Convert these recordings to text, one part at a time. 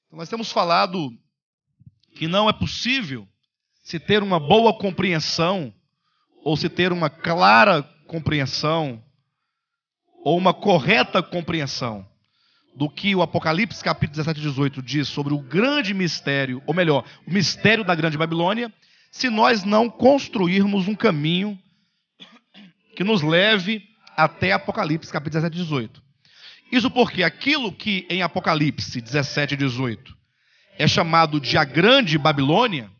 Então, nós temos falado que não é possível se ter uma boa compreensão, ou se ter uma clara compreensão, ou uma correta compreensão do que o Apocalipse capítulo 17 e 18 diz sobre o grande mistério, ou melhor, o mistério da grande Babilônia, se nós não construirmos um caminho que nos leve até Apocalipse capítulo 17 e 18. Isso porque aquilo que em Apocalipse 17 e 18 é chamado de a grande Babilônia,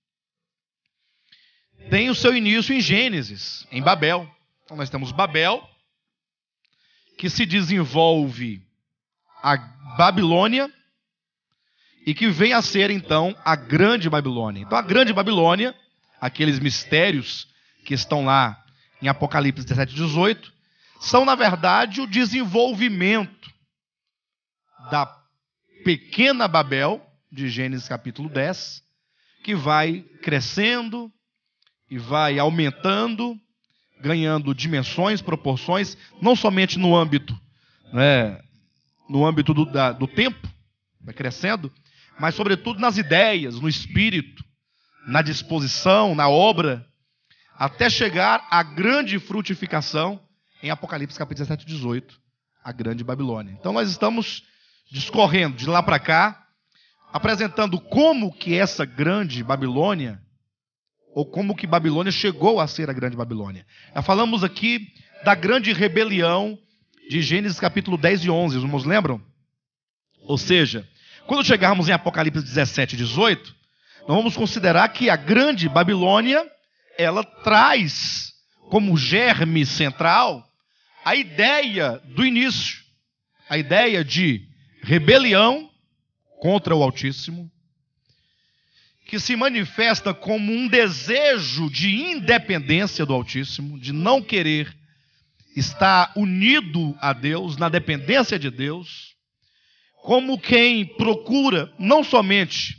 tem o seu início em Gênesis, em Babel. Então nós temos Babel, que se desenvolve a Babilônia, e que vem a ser então a grande Babilônia. Então a grande Babilônia, aqueles mistérios que estão lá em Apocalipse 17 e 18, são na verdade o desenvolvimento da pequena Babel, de Gênesis capítulo 10, que vai crescendo e vai aumentando, ganhando dimensões, proporções, não somente no âmbito, no âmbito do tempo, vai crescendo, mas sobretudo nas ideias, no espírito, na disposição, na obra, até chegar à grande frutificação em Apocalipse capítulo 17 e 18, a grande Babilônia. Então nós estamos discorrendo de lá para cá, apresentando como que essa grande Babilônia, ou como que Babilônia chegou a ser a grande Babilônia. Já falamos aqui da grande rebelião de Gênesis capítulo 10 e 11, os irmãos lembram? Ou seja, quando chegarmos em Apocalipse 17 e 18, nós vamos considerar que a grande Babilônia, ela traz como germe central a ideia do início, a ideia de rebelião contra o Altíssimo, que se manifesta como um desejo de independência do Altíssimo, de não querer estar unido a Deus, na dependência de Deus, como quem procura não somente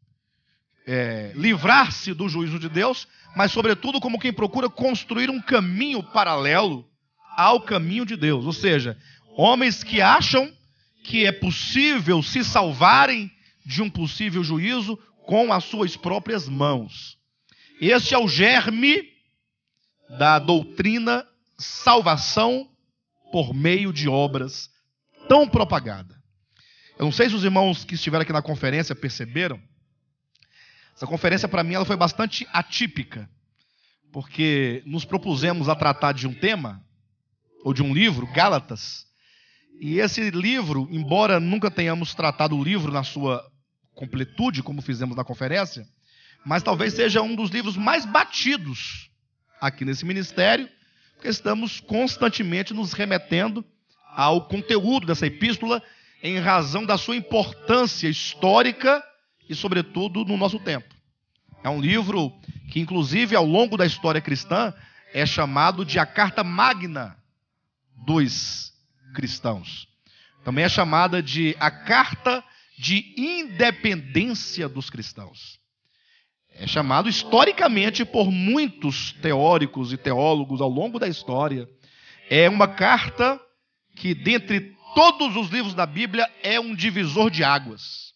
livrar-se do juízo de Deus, mas sobretudo como quem procura construir um caminho paralelo ao caminho de Deus. Ou seja, homens que acham que é possível se salvarem de um possível juízo com as suas próprias mãos. Este é o germe da doutrina salvação por meio de obras tão propagada. Eu não sei se os irmãos que estiveram aqui na conferência perceberam. Essa conferência, para mim, ela foi bastante atípica, porque nos propusemos a tratar de um tema, ou de um livro, Gálatas, e esse livro, embora nunca tenhamos tratado o livro na sua completude, como fizemos na conferência, mas talvez seja um dos livros mais batidos aqui nesse ministério, porque estamos constantemente nos remetendo ao conteúdo dessa epístola em razão da sua importância histórica e, sobretudo, no nosso tempo. É um livro que, inclusive, ao longo da história cristã, é chamado de a carta magna dos cristãos. Também é chamada de a carta de independência dos cristãos. É chamado historicamente por muitos teóricos e teólogos ao longo da história. É uma carta que, dentre todos os livros da Bíblia, é um divisor de águas.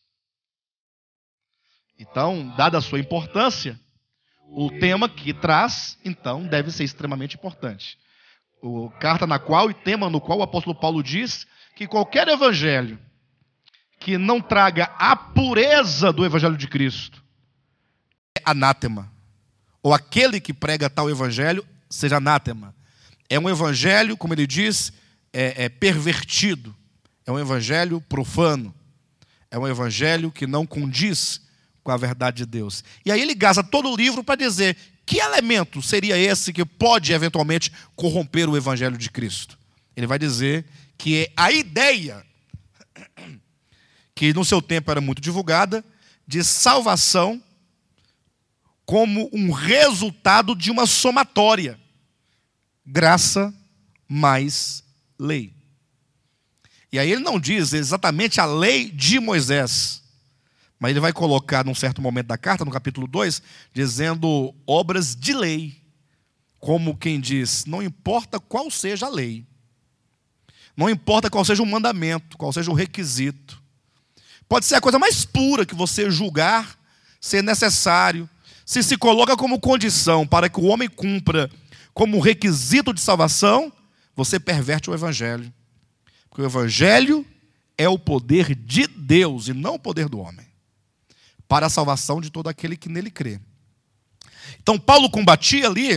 Então, dada a sua importância, o tema que traz, então, deve ser extremamente importante. Carta na qual e tema no qual o apóstolo Paulo diz que qualquer evangelho que não traga a pureza do evangelho de Cristo é anátema. Ou aquele que prega tal evangelho seja anátema. É um evangelho, como ele diz, pervertido. É um evangelho profano. É um evangelho que não condiz com a verdade de Deus. E aí ele gasta todo o livro para dizer que elemento seria esse que pode eventualmente corromper o evangelho de Cristo. Ele vai dizer que é a ideia, que no seu tempo era muito divulgada, de salvação como um resultado de uma somatória. Graça mais lei. E aí ele não diz exatamente a lei de Moisés, mas ele vai colocar num certo momento da carta, no capítulo 2, dizendo obras de lei. Como quem diz, não importa qual seja a lei. Não importa qual seja o mandamento, qual seja o requisito. Pode ser a coisa mais pura que você julgar ser necessário, se coloca como condição para que o homem cumpra como requisito de salvação, você perverte o Evangelho. Porque o Evangelho é o poder de Deus e não o poder do homem, para a salvação de todo aquele que nele crê. Então Paulo combatia ali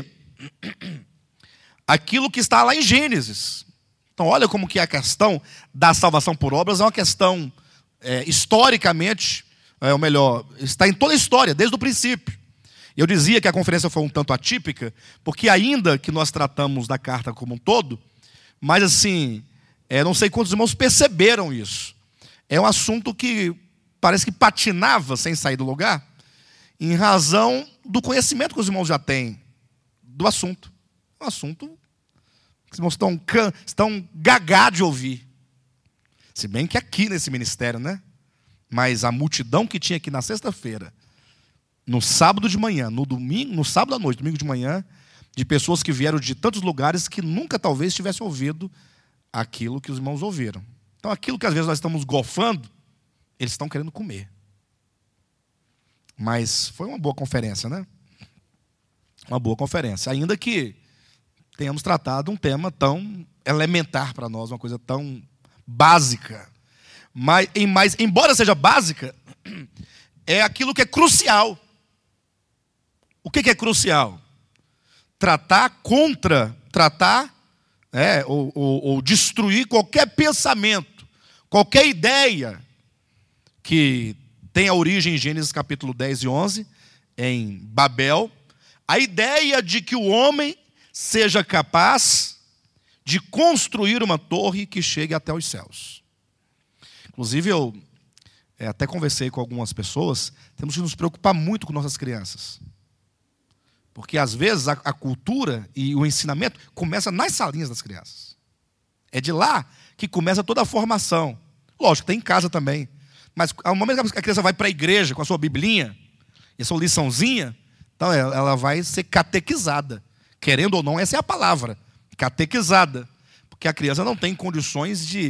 aquilo que está lá em Gênesis. Então olha como que a questão da salvação por obras é uma questão historicamente, ou melhor, está em toda a história, desde o princípio. Eu dizia que a conferência foi um tanto atípica, porque ainda que nós tratamos da carta como um todo, mas assim, não sei quantos irmãos perceberam isso. É um assunto que parece que patinava sem sair do lugar, em razão do conhecimento que os irmãos já têm do assunto. É um assunto que os irmãos estão gagá de ouvir. Se bem que aqui nesse ministério, né? Mas a multidão que tinha aqui na sexta-feira, no sábado de manhã, no domingo, no sábado à noite, domingo de manhã, de pessoas que vieram de tantos lugares que nunca talvez tivessem ouvido aquilo que os irmãos ouviram. Então aquilo que às vezes nós estamos golfando, eles estão querendo comer. Mas foi uma boa conferência, né? Uma boa conferência. Ainda que tenhamos tratado um tema tão elementar para nós, uma coisa tão básica. Mas embora seja básica, é aquilo que é crucial. O que é crucial? Tratar ou destruir qualquer pensamento, qualquer ideia que tenha origem em Gênesis capítulo 10 e 11, em Babel, a ideia de que o homem seja capaz de construir uma torre que chegue até os céus. Inclusive, eu até conversei com algumas pessoas, temos que nos preocupar muito com nossas crianças. Porque, às vezes, a cultura e o ensinamento começa nas salinhas das crianças. É de lá que começa toda a formação. Lógico, tem em casa também. Mas, ao momento que a criança vai para a igreja com a sua biblinha, e a sua liçãozinha, então ela vai ser catequizada. Querendo ou não, essa é a palavra. Catequizada. Porque a criança não tem condições de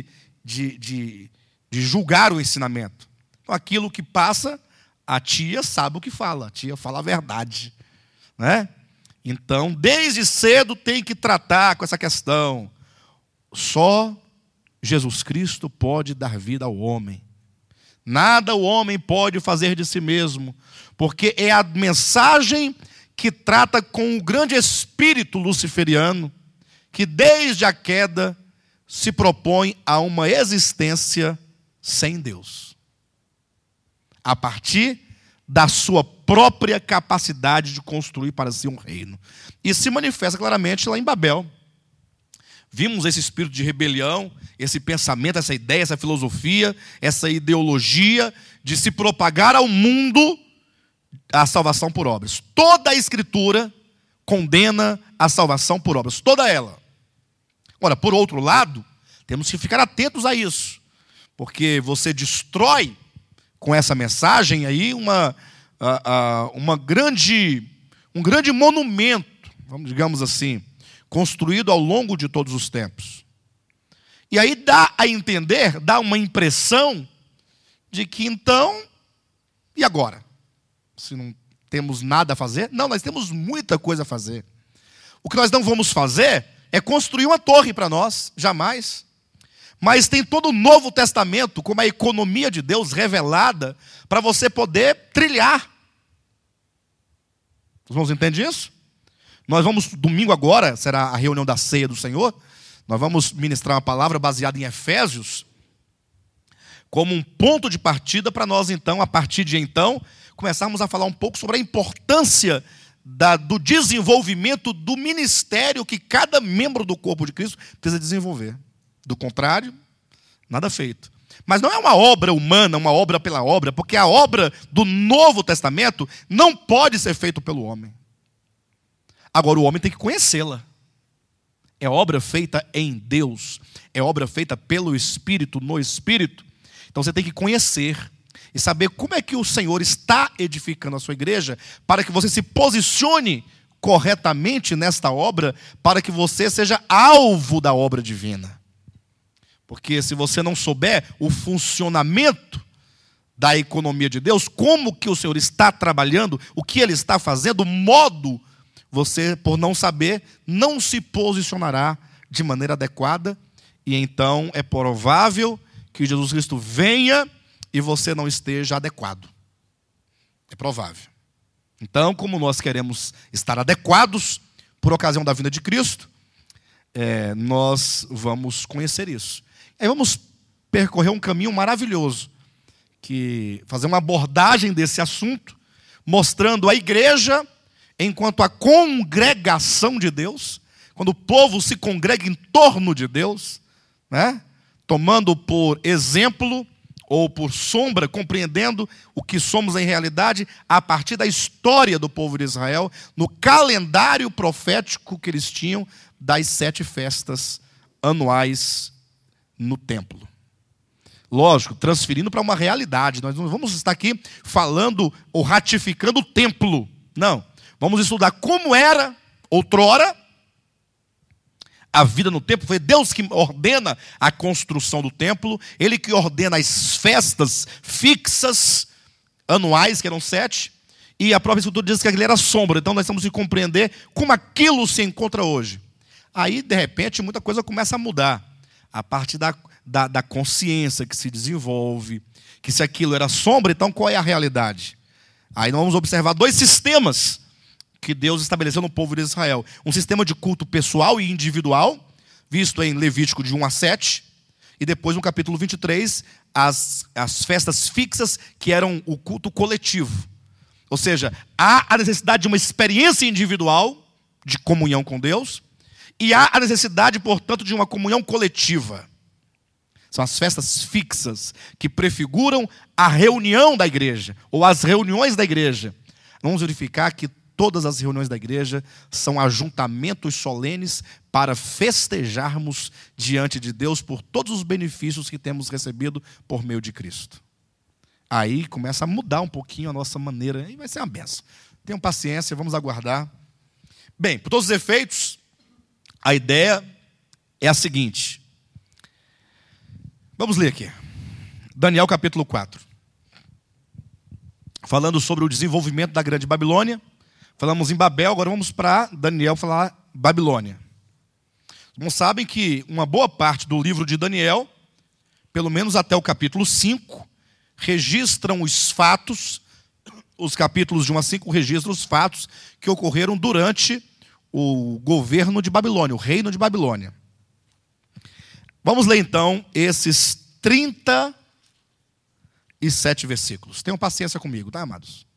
julgar o ensinamento. Então, aquilo que passa, a tia sabe o que fala. A tia fala a verdade. Né? Então, desde cedo tem que tratar com essa questão. Só Jesus Cristo pode dar vida ao homem. Nada o homem pode fazer de si mesmo, porque é a mensagem que trata com o grande espírito luciferiano, que desde a queda se propõe a uma existência sem Deus, a partir da sua própria capacidade de construir para si um reino. E se manifesta claramente lá em Babel. Vimos esse espírito de rebelião, esse pensamento, essa ideia, essa filosofia, essa ideologia de se propagar ao mundo a salvação por obras. Toda a Escritura condena a salvação por obras, toda ela. Ora, por outro lado, temos que ficar atentos a isso, porque você destrói com essa mensagem aí um grande monumento, digamos assim, construído ao longo de todos os tempos. E aí dá a entender, dá uma impressão de que então, e agora? Se não temos nada a fazer? Não, nós temos muita coisa a fazer. O que nós não vamos fazer é construir uma torre para nós, jamais. Mas tem todo o Novo Testamento como a economia de Deus revelada para você poder trilhar. Os irmãos entendem isso? Nós vamos, domingo agora, será a reunião da ceia do Senhor, nós vamos ministrar uma palavra baseada em Efésios, como um ponto de partida para nós então, a partir de então, começarmos a falar um pouco sobre a importância do desenvolvimento do ministério que cada membro do corpo de Cristo precisa desenvolver. Do contrário, nada feito. Mas não é uma obra humana, uma obra pela obra, porque a obra do Novo Testamento não pode ser feita pelo homem. Agora, o homem tem que conhecê-la. É obra feita em Deus. É obra feita pelo Espírito, no Espírito. Então você tem que conhecer e saber como é que o Senhor está edificando a sua igreja para que você se posicione corretamente nesta obra, para que você seja alvo da obra divina. Porque se você não souber o funcionamento da economia de Deus, como que o Senhor está trabalhando, o que Ele está fazendo, o modo, você, por não saber, não se posicionará de maneira adequada, e então é provável que Jesus Cristo venha e você não esteja adequado. É provável. Então, como nós queremos estar adequados por ocasião da vinda de Cristo, nós vamos conhecer isso. Aí vamos percorrer um caminho maravilhoso, fazer uma abordagem desse assunto, mostrando a igreja enquanto a congregação de Deus, quando o povo se congrega em torno de Deus, né? Tomando por exemplo ou por sombra, compreendendo o que somos em realidade a partir da história do povo de Israel, no calendário profético que eles tinham das 7 festas anuais no templo. Lógico, transferindo para uma realidade. Nós não vamos estar aqui falando ou ratificando o templo. Não. Vamos estudar como era outrora a vida no templo. Foi Deus que ordena a construção do templo. Ele que ordena as festas fixas anuais, que eram 7. E a própria Escritura diz que aquilo era sombra. Então nós temos que compreender como aquilo se encontra hoje. Aí, de repente, muita coisa começa a mudar. A partir da consciência que se desenvolve, que se aquilo era sombra, então qual é a realidade? Aí nós vamos observar 2 sistemas que Deus estabeleceu no povo de Israel. Um sistema de culto pessoal e individual, visto em Levítico de 1 a 7, e depois no capítulo 23, as festas fixas, que eram o culto coletivo. Ou seja, há a necessidade de uma experiência individual de comunhão com Deus, e há a necessidade, portanto, de uma comunhão coletiva. São as festas fixas, que prefiguram a reunião da igreja, ou as reuniões da igreja. Vamos verificar que todas as reuniões da igreja são ajuntamentos solenes para festejarmos diante de Deus por todos os benefícios que temos recebido por meio de Cristo. Aí começa a mudar um pouquinho a nossa maneira, e vai ser uma benção. Tenham paciência, vamos aguardar. Bem, por todos os efeitos, a ideia é a seguinte. Vamos ler aqui. Daniel capítulo 4. Falando sobre o desenvolvimento da grande Babilônia. Falamos em Babel, agora vamos para Daniel falar Babilônia. Não sabem que uma boa parte do livro de Daniel, pelo menos até o capítulo 5, registram os fatos, os capítulos de 1 a 5 registram os fatos que ocorreram durante o governo de Babilônia, o reino de Babilônia. Vamos ler então esses 37 versículos. Tenham paciência comigo, tá, amados?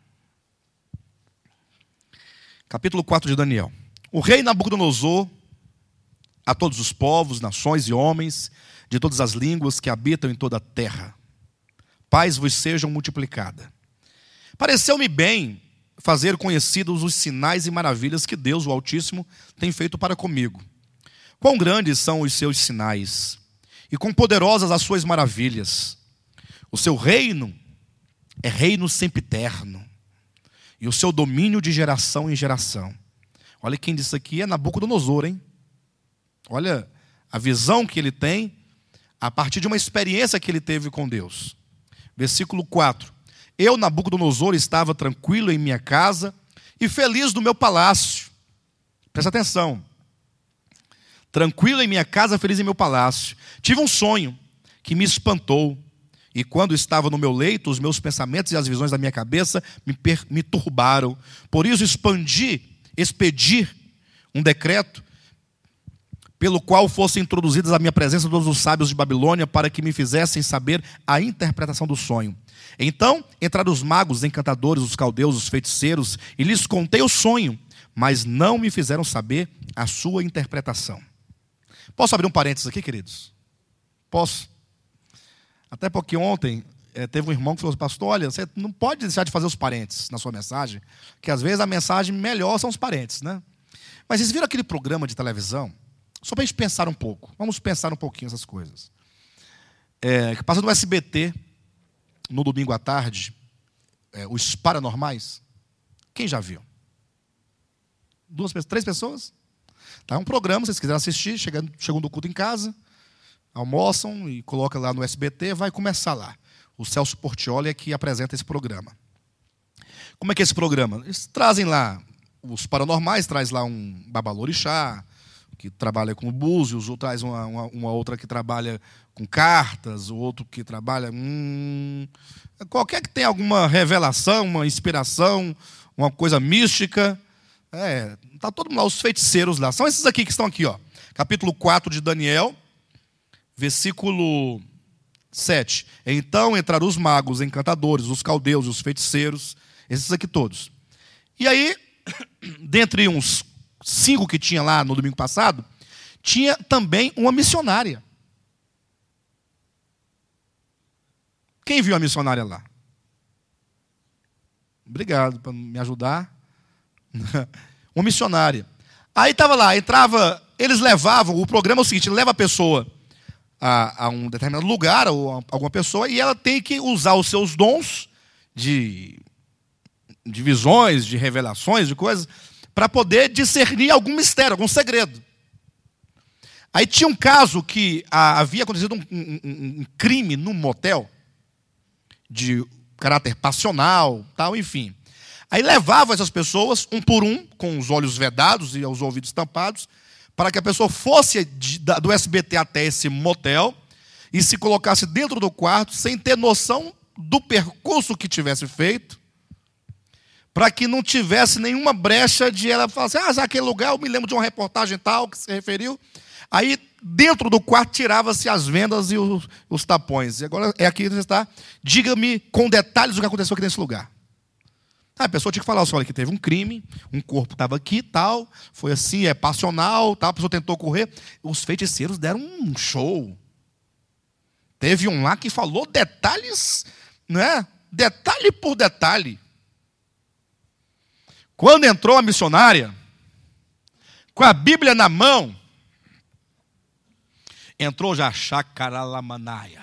Capítulo 4 de Daniel. O rei Nabucodonosor, a todos os povos, nações e homens, de todas as línguas que habitam em toda a terra, paz vos sejam multiplicada. Pareceu-me bem fazer conhecidos os sinais e maravilhas que Deus, o Altíssimo, tem feito para comigo. Quão grandes são os seus sinais, e quão poderosas as suas maravilhas. O seu reino é reino sempiterno, e o seu domínio de geração em geração. Olha quem disse aqui é Nabucodonosor, hein? Olha a visão que ele tem a partir de uma experiência que ele teve com Deus. Versículo 4. Eu, Nabucodonosor, estava tranquilo em minha casa e feliz no meu palácio. Presta atenção. Tranquilo em minha casa, feliz em meu palácio. Tive um sonho que me espantou. E quando estava no meu leito, os meus pensamentos e as visões da minha cabeça me turbaram. Por isso expedi um decreto pelo qual fossem introduzidos à minha presença todos os sábios de Babilônia, para que me fizessem saber a interpretação do sonho. Então entraram os magos, os encantadores, os caldeus, os feiticeiros, e lhes contei o sonho, mas não me fizeram saber a sua interpretação. Posso abrir um parênteses aqui, queridos? Posso? Até porque ontem teve um irmão que falou assim: pastor, olha, você não pode deixar de fazer os parênteses na sua mensagem, que às vezes a mensagem melhor são os parênteses, né? Mas vocês viram aquele programa de televisão? Só para a gente pensar um pouco. Vamos pensar um pouquinho essas coisas. Que passa no SBT, no domingo à tarde, os Paranormais. Quem já viu? 2 pessoas, 3 pessoas? Tá, é um programa, se vocês quiserem assistir, chegam do culto em casa, almoçam e colocam lá no SBT, vai começar lá. O Celso Portiolli é que apresenta esse programa. Como é que é esse programa? Eles trazem lá os paranormais, traz lá um babalorixá, que trabalha com búzios, ou traz uma outra que trabalha com cartas, o outro que trabalha... qualquer que tenha alguma revelação, uma inspiração, uma coisa mística. Tá todo mundo lá, os feiticeiros lá. São esses aqui que estão aqui, ó. Capítulo 4 de Daniel, versículo 7. Então entraram os magos, encantadores, os caldeus, os feiticeiros, esses aqui todos. E aí, dentre uns 5 que tinha lá no domingo passado, tinha também uma missionária. Quem viu a missionária lá? Obrigado por me ajudar. Uma missionária. Aí estava lá, entrava, eles levavam, o programa é o seguinte, leva a pessoa a um determinado lugar, ou a alguma pessoa, e ela tem que usar os seus dons de visões, de revelações, de coisas, para poder discernir algum mistério, algum segredo. Aí tinha um caso que havia acontecido um crime num motel, de caráter passional, tal, enfim. Aí levava essas pessoas, um por um, com os olhos vedados e os ouvidos tampados, para que a pessoa fosse do SBT até esse motel e se colocasse dentro do quarto, sem ter noção do percurso que tivesse feito, para que não tivesse nenhuma brecha de ela falar assim, já aquele lugar, eu me lembro de uma reportagem tal que se referiu. Aí, dentro do quarto, tirava-se as vendas e os tapões. E agora é aqui que você está. Diga-me com detalhes o que aconteceu aqui nesse lugar. A pessoa tinha que falar, olha, que teve um crime, um corpo estava aqui, tal, foi assim, passional, tal, a pessoa tentou correr. Os feiticeiros deram um show. Teve um lá que falou detalhes, né? Detalhe por detalhe. Quando entrou a missionária, com a Bíblia na mão, entrou já Chacaralamanaya.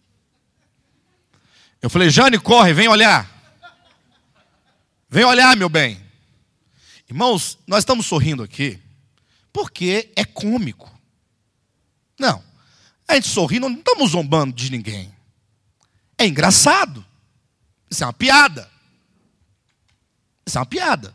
Eu falei, Jane, corre, vem olhar. Vem olhar, meu bem. Irmãos, nós estamos sorrindo aqui porque é cômico. Não, a gente sorri, não estamos zombando de ninguém. É engraçado. Isso é uma piada. Isso é uma piada.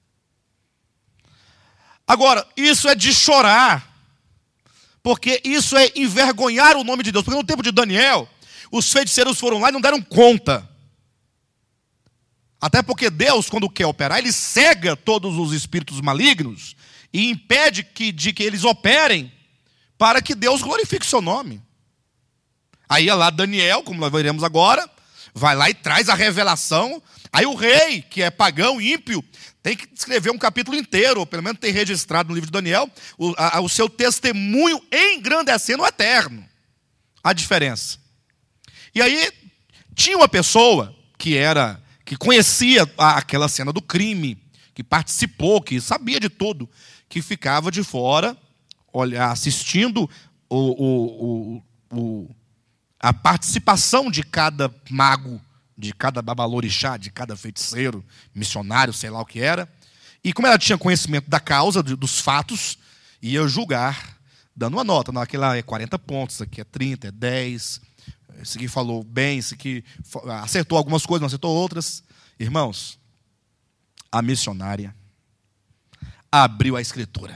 Agora, isso é de chorar. Porque isso é envergonhar o nome de Deus. Porque no tempo de Daniel, os feiticeiros foram lá e não deram conta. Até porque Deus, quando quer operar, Ele cega todos os espíritos malignos e impede de que eles operem para que Deus glorifique o seu nome. Aí é lá Daniel, como nós veremos agora, vai lá e traz a revelação. Aí o rei, que é pagão, ímpio, tem que escrever um capítulo inteiro, ou pelo menos tem registrado no livro de Daniel, o seu testemunho engrandecendo o eterno. A diferença. E aí, tinha uma pessoa que conhecia aquela cena do crime, que participou, que sabia de tudo, que ficava de fora, assistindo a participação de cada mago, de cada babalorixá, de cada feiticeiro, missionário, sei lá o que era. E como ela tinha conhecimento da causa, dos fatos, ia julgar, dando uma nota. Não, aquele lá é 40 pontos, isso aqui é 30, é 10. Esse aqui falou bem, esse aqui acertou algumas coisas, não acertou outras. Irmãos, a missionária abriu a Escritura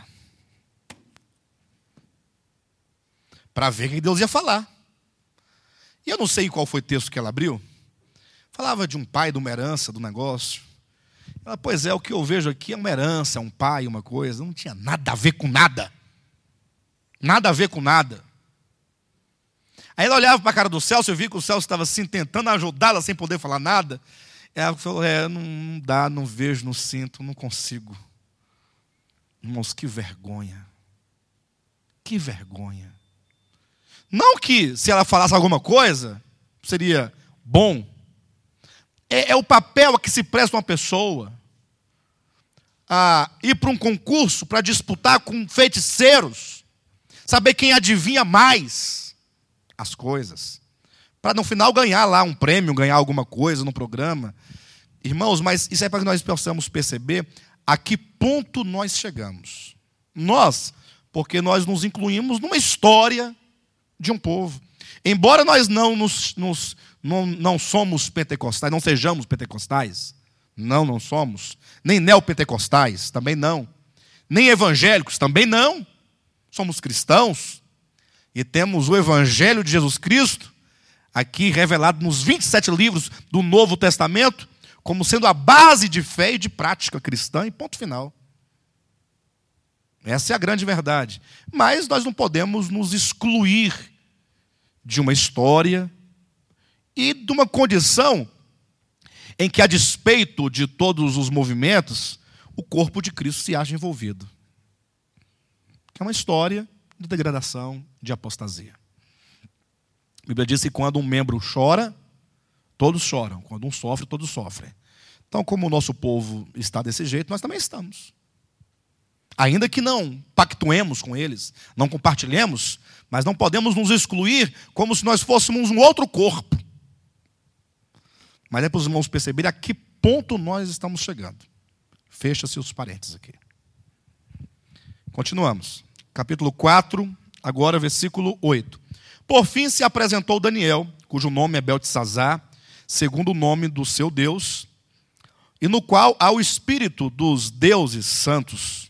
para ver o que Deus ia falar. E eu não sei qual foi o texto que ela abriu. Falava de um pai, de uma herança, do negócio. Ela, pois é, o que eu vejo aqui é uma herança, um pai, uma coisa. Não tinha nada a ver com nada. Nada a ver com nada. Aí ela olhava para a cara do Celso, eu vi que o Celso estava assim, tentando ajudá-la sem poder falar nada. Ela falou, não dá, não vejo, não sinto, não consigo. Irmãos, que vergonha. Que vergonha. Não que se ela falasse alguma coisa, seria bom. É o papel a que se presta uma pessoa a ir para um concurso para disputar com feiticeiros, saber quem adivinha mais as coisas, para no final ganhar lá um prêmio, ganhar alguma coisa no programa. Irmãos, mas isso é para que nós possamos perceber a que ponto nós chegamos. Nós, porque nós nos incluímos numa história de um povo. Embora nós não nos não somos pentecostais, não sejamos pentecostais. Não somos. Nem neopentecostais, também não. Nem evangélicos, também não. Somos cristãos e temos o Evangelho de Jesus Cristo, aqui revelado nos 27 livros do Novo Testamento, como sendo a base de fé e de prática cristã, e ponto final. Essa é a grande verdade. Mas nós não podemos nos excluir de uma história e de uma condição em que, a despeito de todos os movimentos, o corpo de Cristo se acha envolvido. É uma história de degradação, de apostasia. A Bíblia diz que quando um membro chora, todos choram. Quando um sofre, todos sofrem. Então, como o nosso povo está desse jeito, nós também estamos. Ainda que não pactuemos com eles, não compartilhemos, mas não podemos nos excluir como se nós fôssemos um outro corpo. Mas é para os irmãos perceberem a que ponto nós estamos chegando. Fecha-se os parênteses aqui. Continuamos. Capítulo 4, agora versículo 8. Por fim se apresentou Daniel, cujo nome é Beltesazar, segundo o nome do seu Deus, e no qual há o espírito dos deuses santos.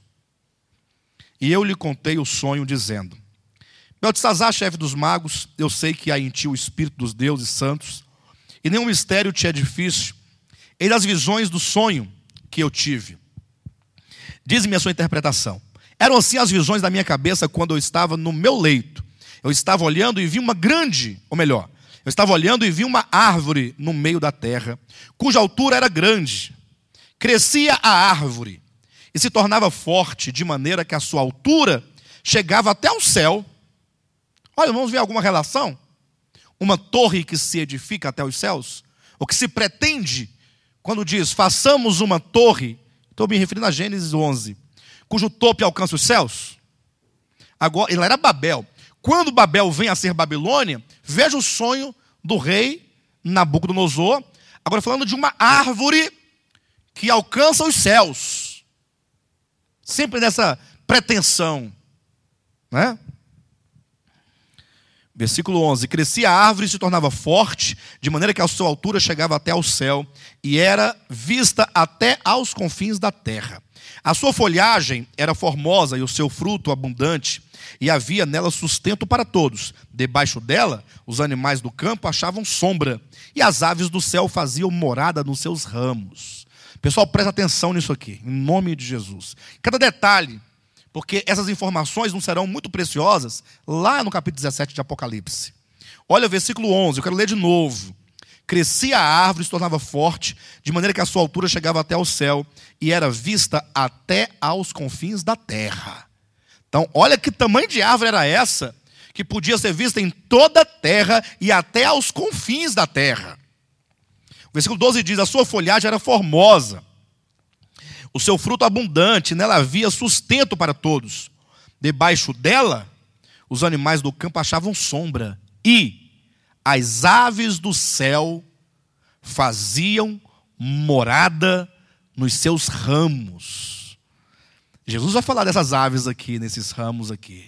E eu lhe contei o sonho, dizendo: Beltesazar, chefe dos magos, eu sei que há em ti o espírito dos deuses santos, e nenhum mistério te é difícil. Eis as visões do sonho que eu tive. Diz-me a sua interpretação. Eram assim as visões da minha cabeça quando eu estava no meu leito. Eu estava olhando e vi uma grande, ou melhor, eu estava olhando e vi uma árvore no meio da terra, cuja altura era grande. Crescia a árvore e se tornava forte, de maneira que a sua altura chegava até o céu. Olha, vamos ver alguma relação? Uma torre que se edifica até os céus? O que se pretende quando diz, façamos uma torre, estou me referindo a Gênesis 11, cujo topo alcança os céus? Agora, ela era Babel. Quando Babel vem a ser Babilônia, veja o sonho do rei Nabucodonosor, agora falando de uma árvore que alcança os céus. Sempre nessa pretensão, né? Versículo 11. Crescia a árvore e se tornava forte, de maneira que a sua altura chegava até ao céu, e era vista até aos confins da terra. A sua folhagem era formosa e o seu fruto abundante, e havia nela sustento para todos. Debaixo dela, os animais do campo achavam sombra, e as aves do céu faziam morada nos seus ramos. Pessoal, presta atenção nisso aqui, em nome de Jesus. Cada detalhe, porque essas informações não serão muito preciosas lá no capítulo 17 de Apocalipse. Olha o versículo 11, eu quero ler de novo. Crescia a árvore e se tornava forte, de maneira que a sua altura chegava até o céu, e era vista até aos confins da terra. Então, olha que tamanho de árvore era essa, que podia ser vista em toda a terra e até aos confins da terra. O versículo 12 diz, a sua folhagem era formosa, o seu fruto abundante, nela havia sustento para todos. Debaixo dela, os animais do campo achavam sombra, e as aves do céu faziam morada nos seus ramos. Jesus vai falar dessas aves aqui, nesses ramos aqui.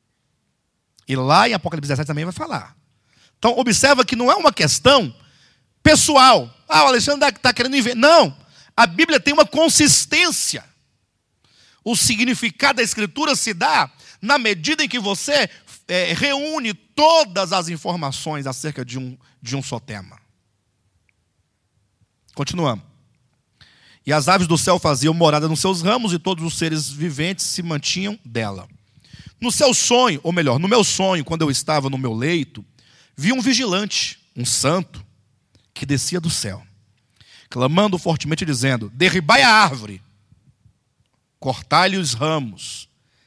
E lá em Apocalipse 17 também vai falar. Então, observa que não é uma questão pessoal. Ah, o Alexandre está querendo inventar. Não, a Bíblia tem uma consistência. O significado da Escritura se dá na medida em que você reúne todas as informações acerca de um só tema. Continuamos. E as aves do céu faziam morada nos seus ramos, e todos os seres viventes se mantinham dela. No seu sonho, ou melhor, no meu sonho, quando eu estava no meu leito, vi um vigilante, um santo, que descia do céu, clamando fortemente, dizendo: derribai a árvore, cortai-lhe os ramos,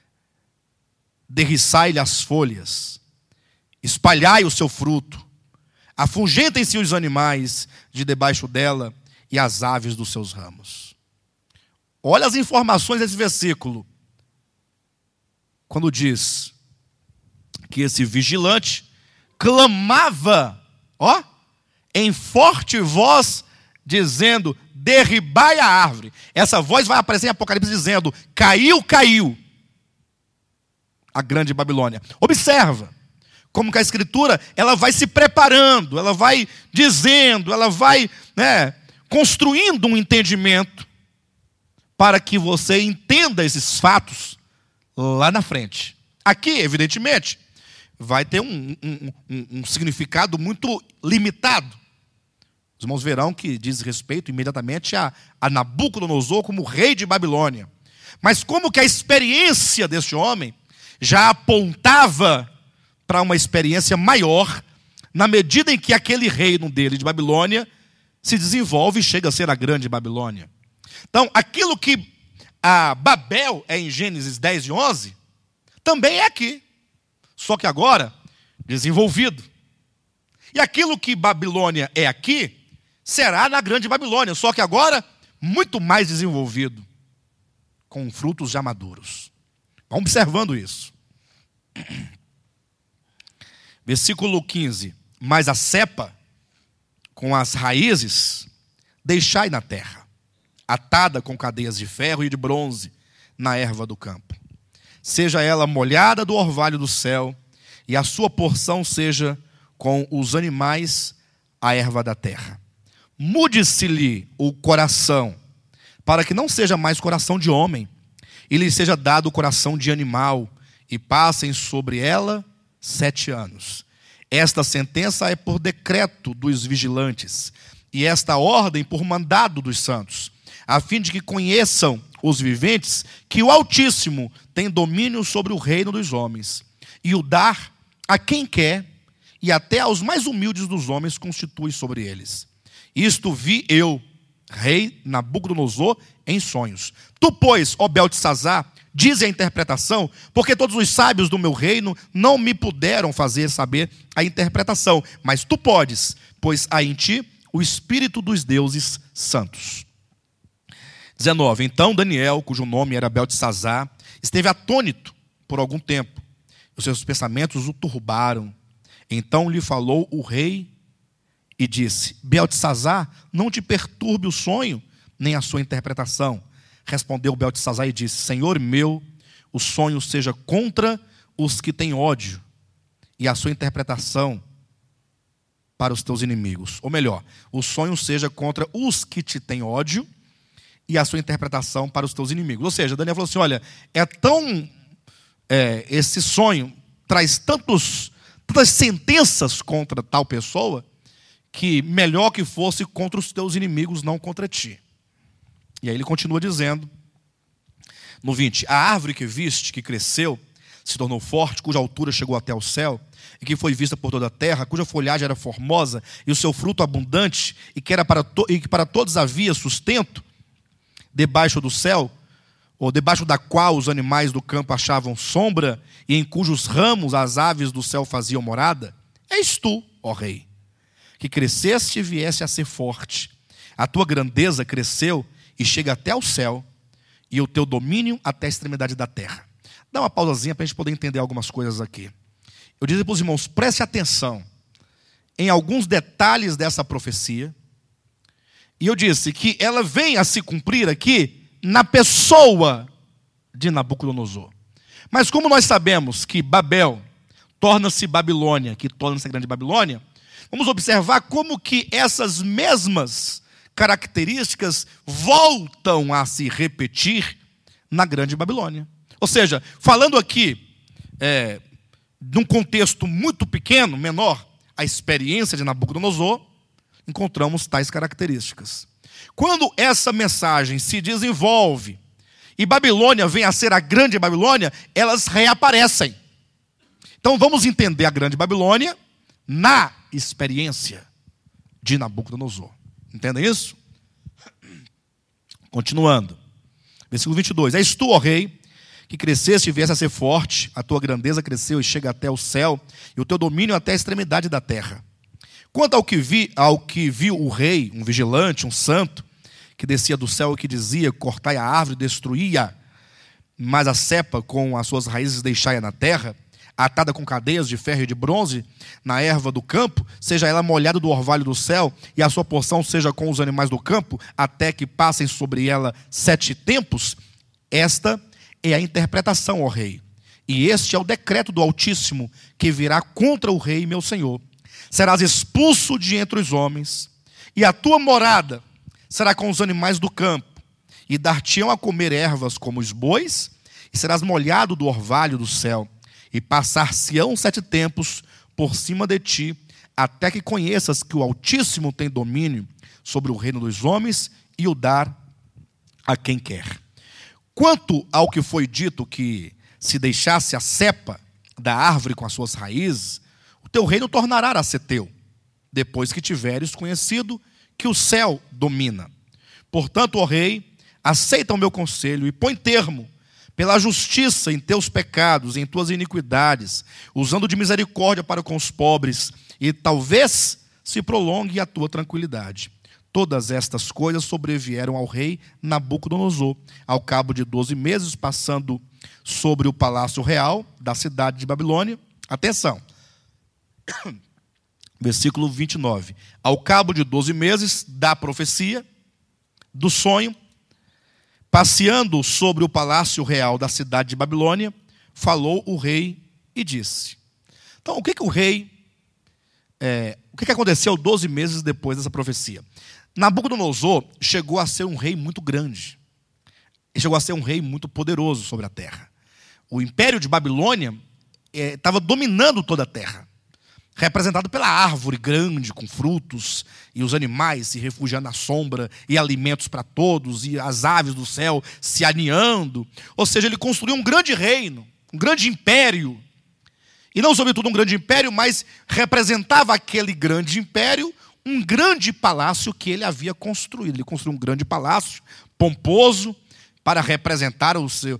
derriçai-lhe as folhas, espalhai o seu fruto, afugentem-se os animais de debaixo dela e as aves dos seus ramos. Olha as informações desse versículo. Quando diz que esse vigilante clamava, em forte voz, dizendo: derribai a árvore. Essa voz vai aparecer em Apocalipse dizendo: caiu, caiu a grande Babilônia. Observa, como que a Escritura, ela vai se preparando, ela vai dizendo, ela vai, construindo um entendimento para que você entenda esses fatos lá na frente. Aqui, evidentemente, vai ter um significado muito limitado. Os irmãos verão que diz respeito imediatamente a Nabucodonosor como rei de Babilônia. Mas como que a experiência deste homem já apontava para uma experiência maior, na medida em que aquele reino dele de Babilônia se desenvolve e chega a ser a grande Babilônia. Então, aquilo que a Babel é em Gênesis 10 e 11, também é aqui. Só que agora, desenvolvido. E aquilo que Babilônia é aqui, será na grande Babilônia. Só que agora, muito mais desenvolvido. Com frutos já maduros. Vamos observando isso. Versículo 15. Mas a cepa, com as raízes, deixai na terra, atada com cadeias de ferro e de bronze, na erva do campo. Seja ela molhada do orvalho do céu, e a sua porção seja com os animais a erva da terra. Mude-se-lhe o coração, para que não seja mais coração de homem, e lhe seja dado o coração de animal, e passem sobre ela 7 anos. Esta sentença é por decreto dos vigilantes, e esta ordem por mandado dos santos, a fim de que conheçam os viventes que o Altíssimo tem domínio sobre o reino dos homens, e o dar a quem quer, e até aos mais humildes dos homens constitui sobre eles. Isto vi eu, rei Nabucodonosor, em sonhos. Tu, pois, ó Beltesazar, dize a interpretação, porque todos os sábios do meu reino não me puderam fazer saber a interpretação, mas tu podes, pois há em ti o espírito dos deuses santos. 19. Então Daniel, cujo nome era Beltesazar, esteve atônito por algum tempo. Os seus pensamentos o turbaram. Então lhe falou o rei e disse: Beltesazar, não te perturbe o sonho, nem a sua interpretação. Respondeu Beltesazar e disse: Senhor meu, o sonho seja contra os que têm ódio, e a sua interpretação para os teus inimigos. Ou melhor, o sonho seja contra os que te têm ódio, e a sua interpretação para os teus inimigos. Ou seja, Daniel falou assim: olha, esse sonho traz tantas sentenças contra tal pessoa, que melhor que fosse contra os teus inimigos, não contra ti. E aí ele continua dizendo, no 20, a árvore que viste, que cresceu, se tornou forte, cuja altura chegou até o céu, e que foi vista por toda a terra, cuja folhagem era formosa, e o seu fruto abundante, e que para todos havia sustento, debaixo do céu, ou debaixo da qual os animais do campo achavam sombra, e em cujos ramos as aves do céu faziam morada, és tu, ó rei, que cresceste e viesse a ser forte. A tua grandeza cresceu e chega até o céu, e o teu domínio até a extremidade da terra. Dá uma pausazinha para a gente poder entender algumas coisas aqui. Eu disse para os irmãos, preste atenção em alguns detalhes dessa profecia, e eu disse que ela vem a se cumprir aqui na pessoa de Nabucodonosor. Mas como nós sabemos que Babel torna-se Babilônia, que torna-se a grande Babilônia, vamos observar como que essas mesmas características voltam a se repetir na grande Babilônia. Ou seja, falando aqui num contexto muito pequeno, menor, a experiência de Nabucodonosor, encontramos tais características. Quando essa mensagem se desenvolve e Babilônia vem a ser a grande Babilônia, elas reaparecem. Então vamos entender a grande Babilônia na experiência de Nabucodonosor. Entendem isso? Continuando. Versículo 22. És tu, ó rei, que cresceste e viesse a ser forte, a tua grandeza cresceu e chega até o céu, e o teu domínio até a extremidade da terra. Quanto ao que viu o rei, um vigilante, um santo, que descia do céu e que dizia: cortai a árvore, destruía, mas a cepa com as suas raízes deixai-a na terra, atada com cadeias de ferro e de bronze, na erva do campo, seja ela molhada do orvalho do céu, e a sua porção seja com os animais do campo, até que passem sobre ela 7 tempos. Esta é a interpretação, ó rei. E este é o decreto do Altíssimo que virá contra o rei meu senhor. Serás expulso de entre os homens, e a tua morada será com os animais do campo, e dar-te-ão a comer ervas como os bois, e serás molhado do orvalho do céu, e passar-se-ão 7 tempos por cima de ti, até que conheças que o Altíssimo tem domínio sobre o reino dos homens, e o dar a quem quer. Quanto ao que foi dito que se deixasse a cepa da árvore com as suas raízes, o teu reino tornará a ser teu, depois que tiveres conhecido que o céu domina. Portanto, ó rei, aceita o meu conselho e põe termo pela justiça em teus pecados, em tuas iniquidades, usando de misericórdia para com os pobres, e talvez se prolongue a tua tranquilidade. Todas estas coisas sobrevieram ao rei Nabucodonosor, ao cabo de 12 meses, passando sobre o palácio real da cidade de Babilônia. Atenção, versículo 29. Ao cabo de 12 meses da profecia, do sonho, passeando sobre o palácio real da cidade de Babilônia, falou o rei e disse. Então, o que aconteceu 12 meses depois dessa profecia? Nabucodonosor chegou a ser um rei muito grande. Ele chegou a ser um rei muito poderoso sobre a terra. O império de Babilônia estava dominando toda a terra, representado pela árvore grande, com frutos, e os animais se refugiando na sombra, e alimentos para todos, e as aves do céu se aninhando. Ou seja, ele construiu um grande reino, um grande império. E não sobretudo um grande império, mas representava aquele grande império um grande palácio que ele havia construído. Ele construiu um grande palácio, pomposo, para representar o seu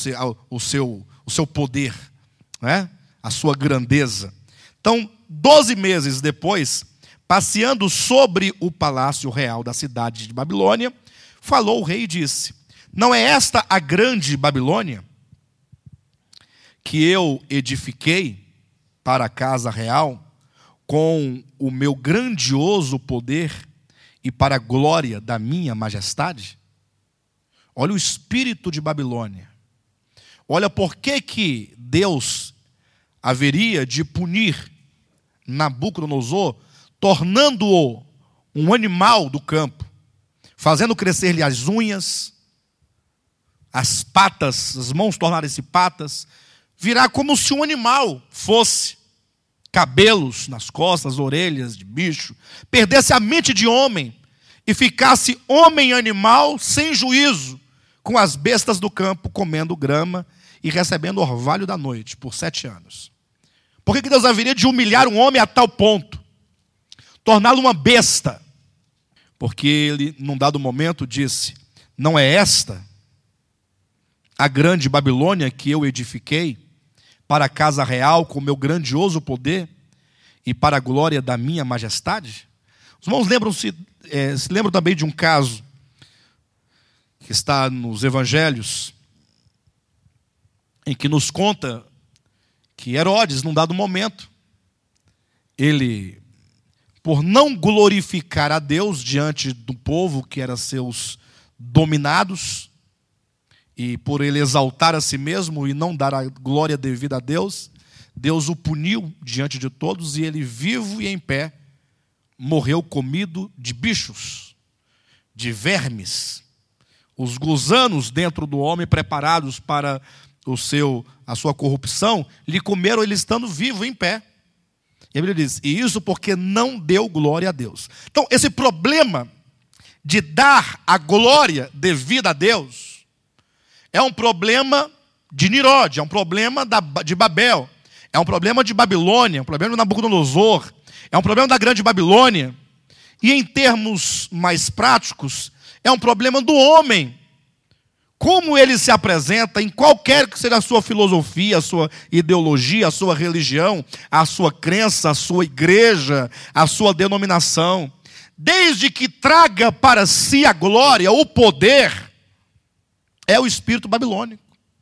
poder, né? A sua grandeza. Então, 12 meses depois, passeando sobre o palácio real da cidade de Babilônia, falou o rei e disse: não é esta a grande Babilônia que eu edifiquei para a casa real com o meu grandioso poder e para a glória da minha majestade? Olha o espírito de Babilônia. Olha por que Deus haveria de punir Nabucodonosor, tornando-o um animal do campo, fazendo crescer-lhe as unhas, as patas, as mãos tornarem-se patas, virá como se um animal fosse, cabelos nas costas, orelhas de bicho, perdesse a mente de homem e ficasse homem-animal sem juízo, com as bestas do campo comendo grama e recebendo orvalho da noite por 7 anos. Por que Deus haveria de humilhar um homem a tal ponto? Torná-lo uma besta? Porque ele, num dado momento, disse: não é esta a grande Babilônia que eu edifiquei para a casa real com o meu grandioso poder e para a glória da minha majestade? Os irmãos se lembram também de um caso que está nos evangelhos, em que nos conta que Herodes, num dado momento, ele, por não glorificar a Deus diante do povo que era seus dominados, e por ele exaltar a si mesmo e não dar a glória devida a Deus, Deus o puniu diante de todos, e ele, vivo e em pé, morreu comido de bichos, de vermes. Os gusanos dentro do homem, preparados para a sua corrupção, lhe comeram ele estando vivo em pé. E a Bíblia diz: e isso porque não deu glória a Deus. Então, esse problema de dar a glória devida a Deus é um problema de Nimrod, é um problema de Babel, é um problema de Babilônia, é um problema de Nabucodonosor, é um problema da grande Babilônia. E em termos mais práticos, é um problema do homem. Como ele se apresenta em qualquer que seja a sua filosofia, a sua ideologia, a sua religião, a sua crença, a sua igreja, a sua denominação. Desde que traga para si a glória, o poder, é o espírito babilônico.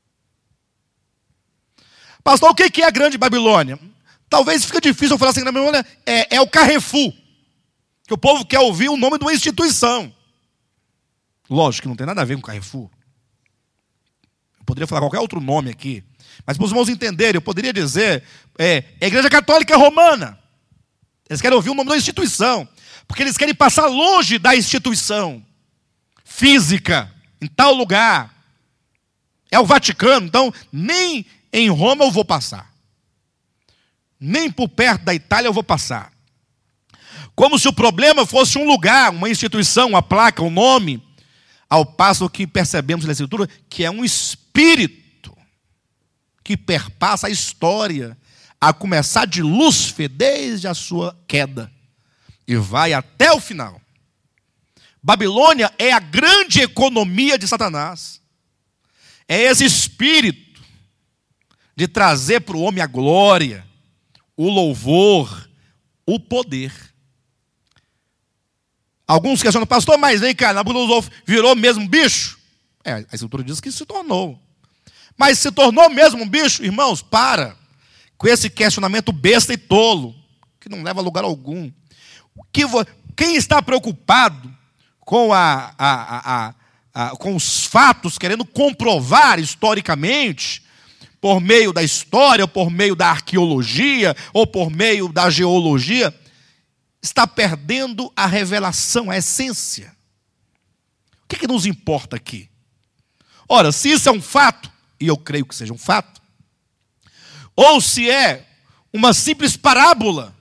Pastor, o que é a grande Babilônia? Talvez fique difícil eu falar assim, na Babilônia é o Carrefour, que o povo quer ouvir o nome de uma instituição. Lógico que não tem nada a ver com Carrefour. Eu poderia falar qualquer outro nome aqui, mas para os irmãos entenderem, eu poderia dizer a Igreja Católica Romana. Eles querem ouvir o nome da instituição, porque eles querem passar longe da instituição física, em tal lugar. É o Vaticano, então nem em Roma eu vou passar. Nem por perto da Itália eu vou passar. Como se o problema fosse um lugar, uma instituição, uma placa, um nome, ao passo que percebemos na Escritura que é um espírito que perpassa a história, a começar de Lúcifer desde a sua queda e vai até o final. Babilônia é a grande economia de Satanás. É esse espírito de trazer para o homem a glória, o louvor, o poder. Alguns questionam, pastor, mas vem cá, Nabucodonosor virou mesmo bicho? A Escritura diz que se tornou. Mas se tornou mesmo um bicho? Irmãos, para com esse questionamento besta e tolo, que não leva a lugar algum. Quem está preocupado com, com os fatos, querendo comprovar historicamente, por meio da história, ou por meio da arqueologia, ou por meio da geologia, está perdendo a revelação, a essência. O que nos importa aqui? Ora, se isso é um fato, e eu creio que seja um fato, ou se é uma simples parábola,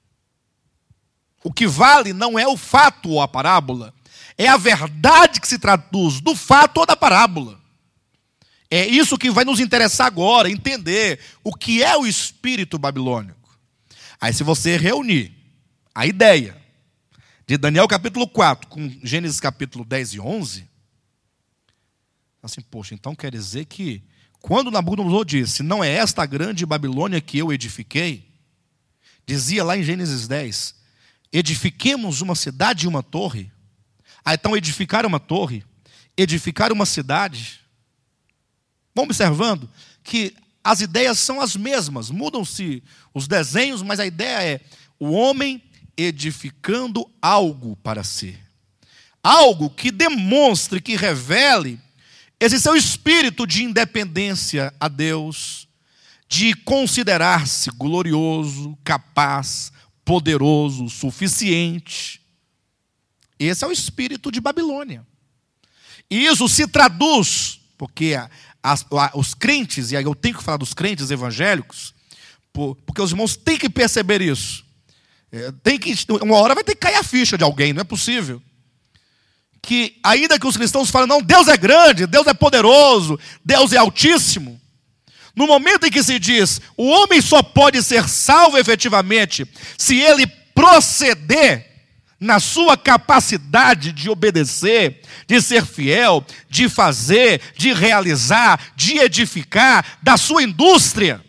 o que vale não é o fato ou a parábola, é a verdade que se traduz do fato ou da parábola. É isso que vai nos interessar agora, entender o que é o espírito babilônico. Aí se você reunir a ideia de Daniel capítulo 4 com Gênesis capítulo 10 e 11, assim, poxa, então quer dizer que quando Nabucodonosor disse, não é esta a grande Babilônia que eu edifiquei, dizia lá em Gênesis 10, edifiquemos uma cidade e uma torre. Então edificar uma torre, edificar uma cidade. Vão observando que as ideias são as mesmas, mudam-se os desenhos, mas a ideia é o homem edificando algo para si. Algo que demonstre, que revele esse seu espírito de independência a Deus, de considerar-se glorioso, capaz, poderoso, suficiente. Esse é o espírito de Babilônia. E isso se traduz, porque os crentes, e aí eu tenho que falar dos crentes evangélicos, porque os irmãos têm que perceber isso. Uma hora vai ter que cair a ficha de alguém, não é possível. Que ainda que os cristãos falem, não, Deus é grande, Deus é poderoso, Deus é altíssimo. No momento em que se diz, o homem só pode ser salvo efetivamente se ele proceder na sua capacidade de obedecer, de ser fiel, de fazer, de realizar, de edificar, da sua indústria.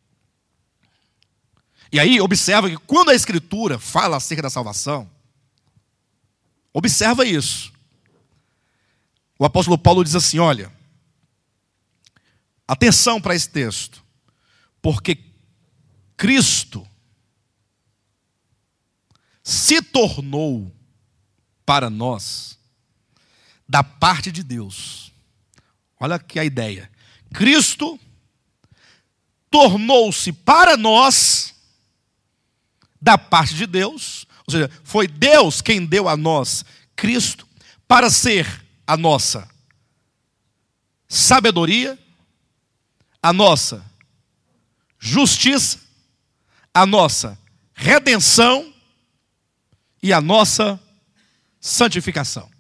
E aí observa que quando a Escritura fala acerca da salvação, observa isso. O apóstolo Paulo diz assim, olha, atenção para esse texto, porque Cristo se tornou para nós da parte de Deus. Olha aqui a ideia. Cristo tornou-se para nós da parte de Deus, ou seja, foi Deus quem deu a nós Cristo para ser a nossa sabedoria, a nossa justiça, a nossa redenção e a nossa santificação.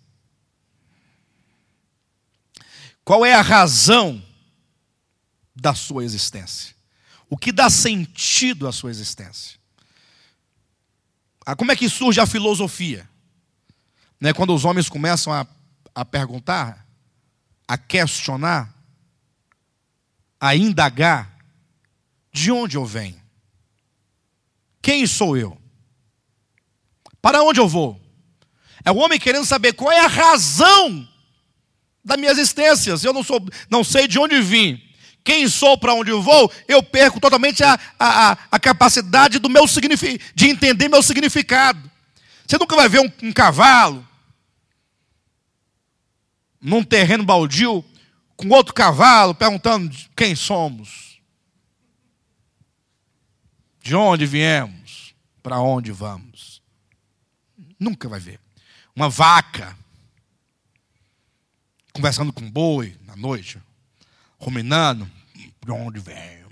Qual é a razão da sua existência? O que dá sentido à sua existência? Como é que surge a filosofia? Quando os homens começam a perguntar, a questionar, a indagar, de onde eu venho? Quem sou eu? Para onde eu vou? É o homem querendo saber qual é a razão da minha existência. Se eu não sei de onde vim, quem sou, para onde eu vou, eu perco totalmente a capacidade de entender meu significado. Você nunca vai ver um cavalo num terreno baldio com outro cavalo, perguntando quem somos, de onde viemos, para onde vamos. Nunca vai ver. Uma vaca conversando com um boi na noite, ruminando, de onde vem.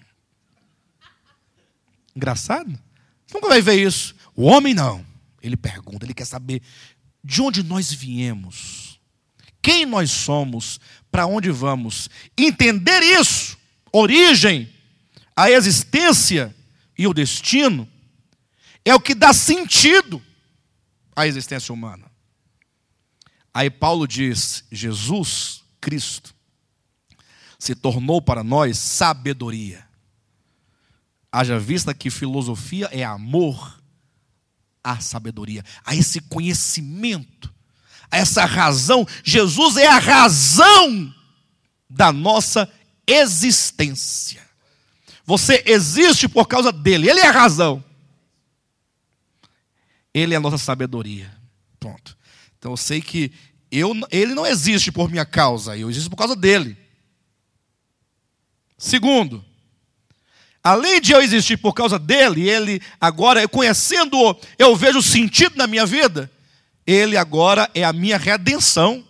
Engraçado. Nunca vai ver isso. O homem não. Ele pergunta, ele quer saber de onde nós viemos, quem nós somos, para onde vamos. Entender isso, origem, a existência e o destino, é o que dá sentido à existência humana. Aí Paulo diz, Jesus Cristo se tornou para nós sabedoria. Haja vista que filosofia é amor à sabedoria, a esse conhecimento, a essa razão. Jesus é a razão da nossa existência. Você existe por causa dele, ele é a razão. Ele é a nossa sabedoria. Pronto. Então eu sei que ele não existe por minha causa, eu existo por causa dele. Segundo, além de eu existir por causa dele, ele agora, conhecendo-o, eu vejo sentido na minha vida. Ele agora é a minha redenção.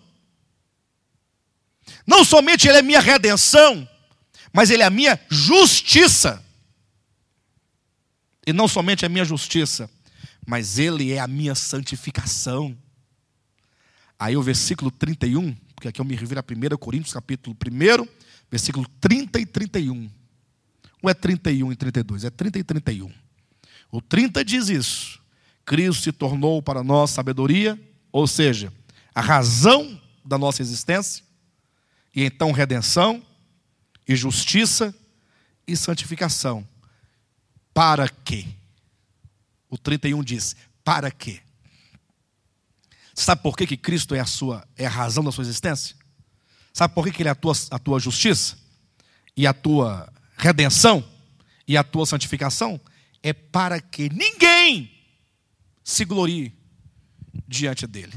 Não somente ele é minha redenção, mas ele é a minha justiça. E não somente a minha justiça, mas ele é a minha santificação. Aí o versículo 31, porque aqui eu me refiro a 1 Coríntios, capítulo 1, versículo 30 e 31. Ou é 31 e 32? É 30 e 31. O 30 diz isso. Cristo se tornou para nós sabedoria, ou seja, a razão da nossa existência, e então redenção, e justiça, e santificação. Para quê? O 31 diz, para quê? Sabe por que Cristo é a razão da sua existência? Sabe por que ele é a tua justiça? E a tua redenção? E a tua santificação? É para que ninguém se glorie diante dele.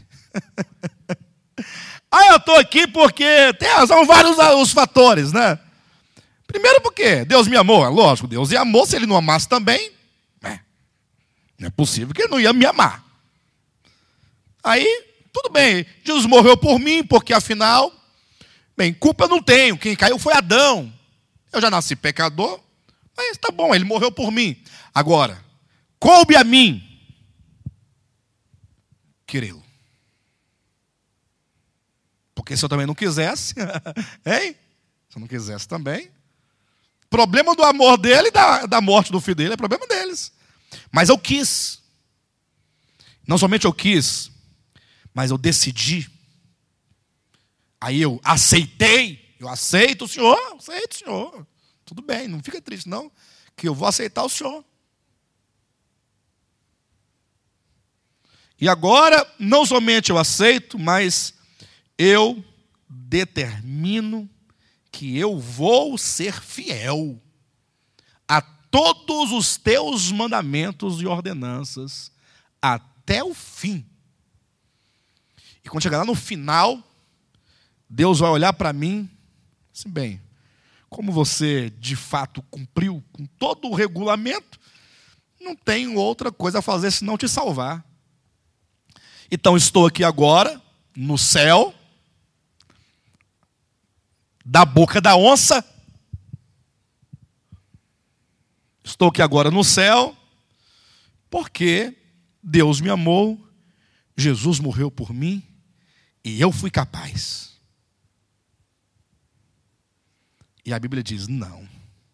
Eu estou aqui porque tem razão vários os fatores, né? Primeiro porque Deus me amou, é lógico, Deus me amou, se ele não amasse também, não é possível que ele não ia me amar. Aí, tudo bem, Jesus morreu por mim, porque afinal, bem, culpa eu não tenho, quem caiu foi Adão. Eu já nasci pecador, mas tá bom, ele morreu por mim. Agora, coube a mim querê-lo. Porque se eu também não quisesse, hein? Se eu não quisesse também, problema do amor dele e da morte do filho dele é problema deles. Mas eu quis. Não somente eu quis, mas eu decidi. Aí eu aceitei. Eu aceito o Senhor. Aceito o Senhor. Tudo bem, não fica triste não, que eu vou aceitar o Senhor. E agora, não somente eu aceito, mas eu determino que eu vou ser fiel a todos os teus mandamentos e ordenanças até o fim. E quando chegar lá no final, Deus vai olhar para mim, assim, bem, como você de fato cumpriu com todo o regulamento, não tenho outra coisa a fazer senão te salvar. Então estou aqui agora, no céu, da boca da onça. Estou aqui agora no céu, porque Deus me amou, Jesus morreu por mim, e eu fui capaz. E a Bíblia diz, não.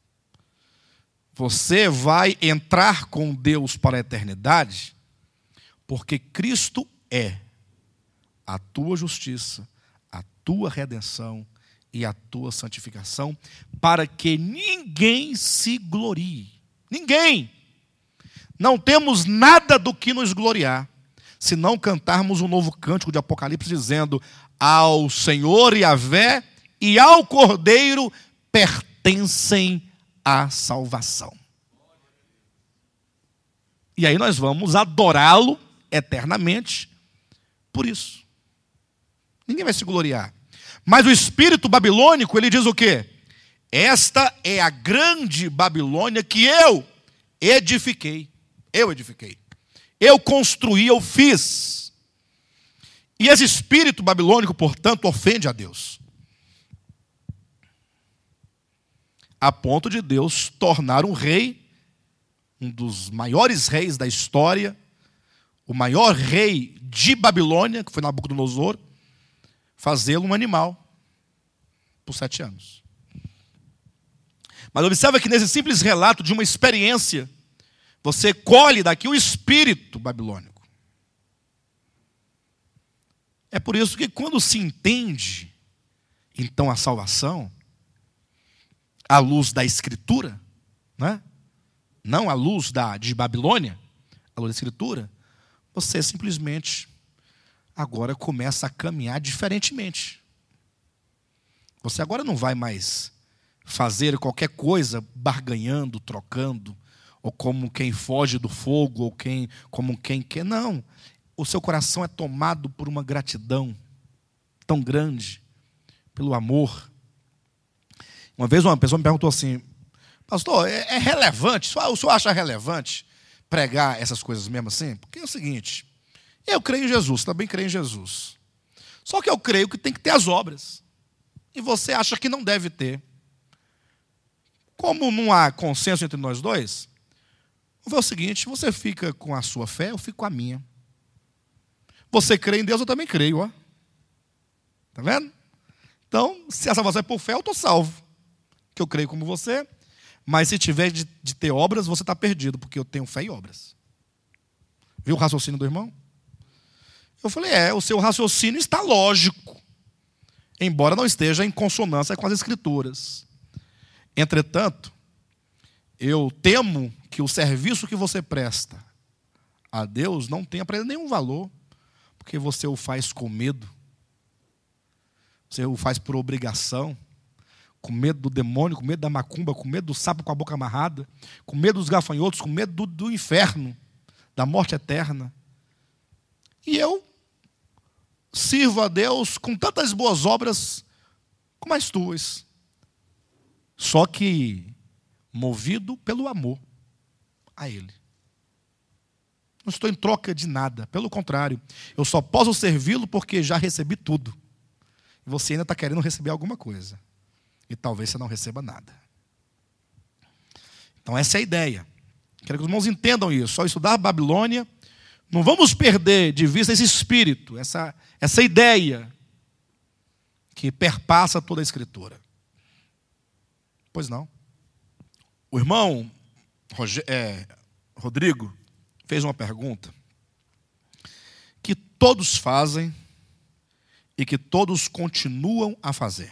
Você vai entrar com Deus para a eternidade, porque Cristo é a tua justiça, a tua redenção e a tua santificação, para que ninguém se glorie. Ninguém. Não temos nada do que nos gloriar, se não cantarmos um novo cântico de Apocalipse, dizendo, ao Senhor Yahvé e ao Cordeiro pertencem a salvação. E aí nós vamos adorá-lo eternamente por isso. Ninguém vai se gloriar. Mas o espírito babilônico, ele diz o quê? Esta é a grande Babilônia que eu edifiquei. Eu edifiquei. Eu construí, eu fiz. E esse espírito babilônico, portanto, ofende a Deus. A ponto de Deus tornar um rei, um dos maiores reis da história, o maior rei de Babilônia, que foi Nabucodonosor, fazê-lo um animal por 7 anos. Mas observa que nesse simples relato de uma experiência, você colhe daqui o espírito babilônico. É por isso que quando se entende, então, a salvação, à luz da Escritura, né? Não à luz de Babilônia, à luz da Escritura, você simplesmente agora começa a caminhar diferentemente. Você agora não vai mais fazer qualquer coisa barganhando, trocando, ou como quem foge do fogo, ou como quem quer. Não. O seu coração é tomado por uma gratidão tão grande, pelo amor. Uma vez uma pessoa me perguntou assim: pastor, é relevante? O senhor acha relevante pregar essas coisas mesmo assim? Porque é o seguinte, eu creio em Jesus, também creio em Jesus. Só que eu creio que tem que ter as obras. E você acha que não deve ter. Como não há consenso entre nós dois, vou ver o seguinte: você fica com a sua fé, eu fico com a minha. Você crê em Deus, eu também creio, ó. Tá vendo? Então, se a salvação é por fé, eu estou salvo. Que eu creio como você. Mas se tiver de ter obras, você está perdido, porque eu tenho fé e obras. Viu o raciocínio do irmão? Eu falei, o seu raciocínio está lógico, embora não esteja em consonância com as Escrituras. Entretanto, eu temo que o serviço que você presta a Deus não tenha para ele nenhum valor, porque você o faz com medo, você o faz por obrigação, com medo do demônio, com medo da macumba, com medo do sapo com a boca amarrada, com medo dos gafanhotos, com medo do inferno, da morte eterna. E eu sirvo a Deus com tantas boas obras como as tuas, só que movido pelo amor a Ele. Não estou em troca de nada, pelo contrário, eu só posso servi-lo porque já recebi tudo. E você ainda está querendo receber alguma coisa. E talvez você não receba nada. Então essa é a ideia. Quero que os irmãos entendam isso. Ao estudar a Babilônia, não vamos perder de vista esse espírito, essa ideia que perpassa toda a Escritura. Pois não. O irmão Rodrigo fez uma pergunta que todos fazem e que todos continuam a fazer.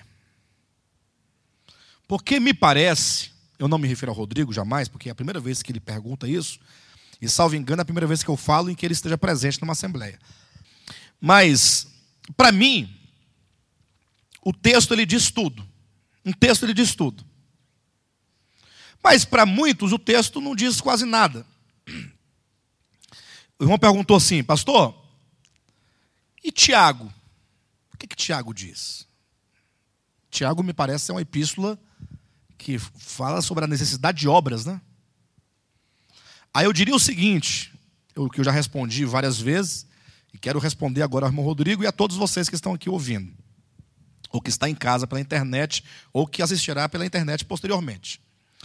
Porque me parece, eu não me refiro ao Rodrigo jamais, porque é a primeira vez que ele pergunta isso, e salvo engano é a primeira vez que eu falo em que ele esteja presente numa assembleia. Mas, para mim, o texto ele diz tudo. Um texto ele diz tudo. Mas para muitos o texto não diz quase nada. O irmão perguntou assim, pastor, e Tiago? O que Tiago diz? Tiago me parece ser uma epístola que fala sobre a necessidade de obras, né? Aí eu diria o seguinte, que eu já respondi várias vezes, e quero responder agora ao irmão Rodrigo e a todos vocês que estão aqui ouvindo, ou que está em casa pela internet, ou que assistirá pela internet posteriormente.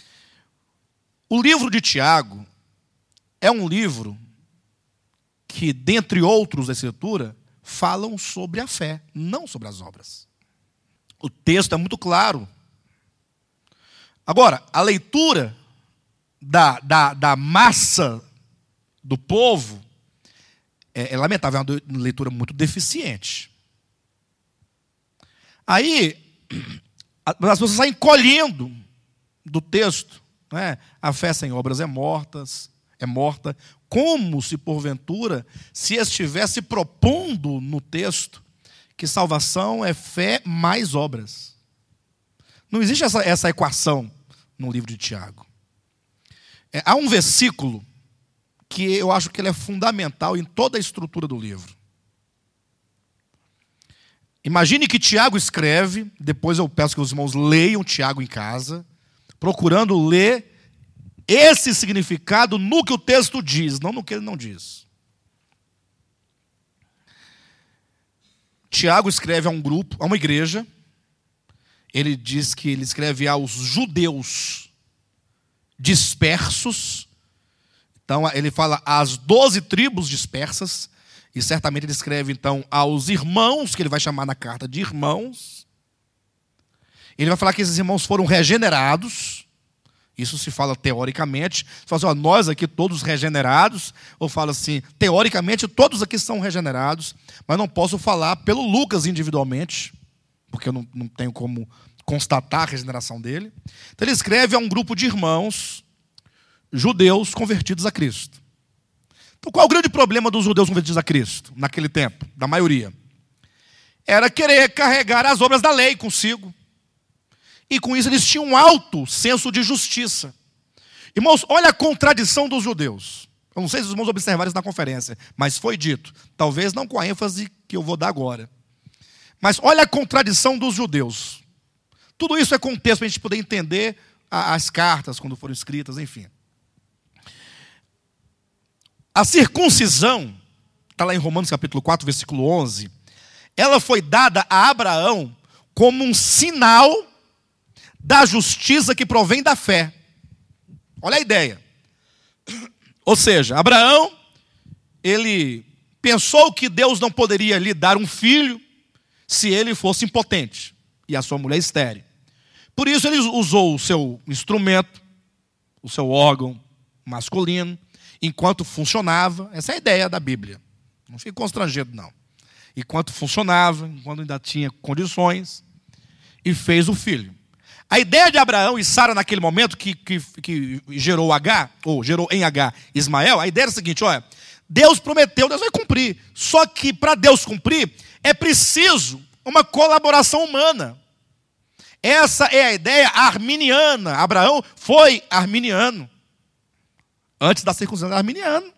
O livro de Tiago é um livro que, dentre outros da Escritura, falam sobre a fé, não sobre as obras. O texto é muito claro. Agora, a leitura da massa do povo é lamentável, é uma leitura muito deficiente. Aí, as pessoas saem colhendo do texto, né? A fé sem obras é morta, como se porventura se estivesse propondo no texto que salvação é fé mais obras. Não existe essa equação no livro de Tiago. Há um versículo que eu acho que ele é fundamental em toda a estrutura do livro. Imagine que Tiago escreve, depois eu peço que os irmãos leiam Tiago em casa, procurando ler esse significado no que o texto diz, não no que ele não diz. Tiago escreve a um grupo, a uma igreja. Ele diz que ele escreve aos judeus dispersos. Então ele fala às 12 tribos dispersas. E certamente ele escreve então aos irmãos, que ele vai chamar na carta de irmãos. Ele vai falar que esses irmãos foram regenerados. Isso se fala teoricamente. Você fala assim, ó, nós aqui todos regenerados. Ou fala assim, teoricamente todos aqui são regenerados. Mas não posso falar pelo Lucas individualmente, porque eu não tenho como constatar a regeneração dele. Então ele escreve a um grupo de irmãos judeus convertidos a Cristo. Então qual o grande problema dos judeus convertidos a Cristo, naquele tempo, da maioria? Era querer carregar as obras da lei consigo. E com isso eles tinham um alto senso de justiça. Irmãos, olha a contradição dos judeus. Eu não sei se os irmãos observaram isso na conferência, mas foi dito. Talvez não com a ênfase que eu vou dar agora. Mas olha a contradição dos judeus. Tudo isso é contexto para a gente poder entender as cartas, quando foram escritas, enfim. A circuncisão, está lá em Romanos capítulo 4, versículo 11, ela foi dada a Abraão como um sinal da justiça que provém da fé. Olha a ideia. Ou seja, Abraão, ele pensou que Deus não poderia lhe dar um filho se ele fosse impotente e a sua mulher estéril. Por isso ele usou o seu instrumento, o seu órgão masculino, enquanto funcionava. Essa é a ideia da Bíblia. Não fique constrangido, não. Enquanto funcionava, enquanto ainda tinha condições, e fez o filho. A ideia de Abraão e Sara naquele momento que gerou H, ou gerou em H Ismael, a ideia era a seguinte, olha, Deus prometeu, Deus vai cumprir. Só que para Deus cumprir, é preciso uma colaboração humana. Essa é a ideia arminiana. Abraão foi arminiano. Antes da circuncisão era arminiano.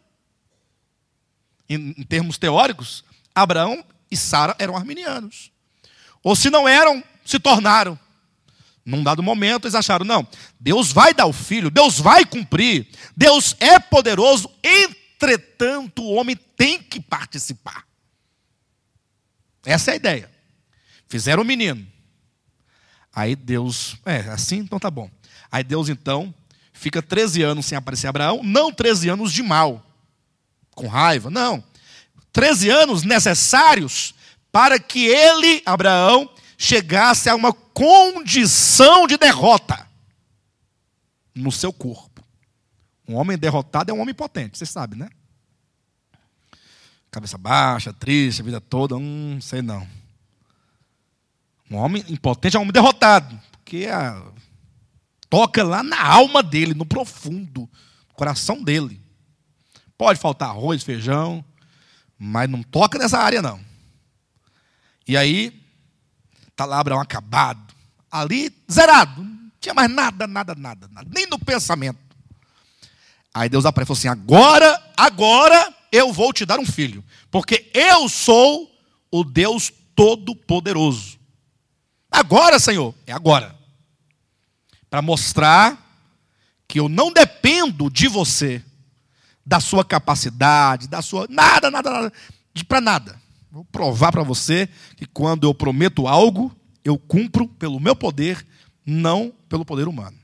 Em termos teóricos, Abraão e Sara eram arminianos. Ou se não eram, se tornaram. Num dado momento, eles acharam, não, Deus vai dar o filho, Deus vai cumprir, Deus é poderoso, entretanto, o homem tem que participar. Essa é a ideia. Fizeram o menino. Aí Deus, assim, então tá bom. Aí Deus, então, fica 13 anos sem aparecer Abraão, não 13 anos de mal, com raiva, não. 13 anos necessários para que ele, Abraão, chegasse a uma condição de derrota no seu corpo. Um homem derrotado é um homem potente, vocês sabem, né? Cabeça baixa, triste, a vida toda, sei não. Um homem impotente é um homem derrotado, porque toca lá na alma dele, no profundo, no coração dele. Pode faltar arroz, feijão, mas não toca nessa área não. E aí, está lá Abraão acabado, ali zerado, não tinha mais nada, nem no pensamento. Aí Deus aparece e falou assim, agora eu vou te dar um filho, porque eu sou o Deus Todo-Poderoso. Agora, Senhor, é agora. Para mostrar que eu não dependo de você, da sua capacidade, da sua... Nada, para nada. Vou provar para você que quando eu prometo algo, eu cumpro pelo meu poder, não pelo poder humano.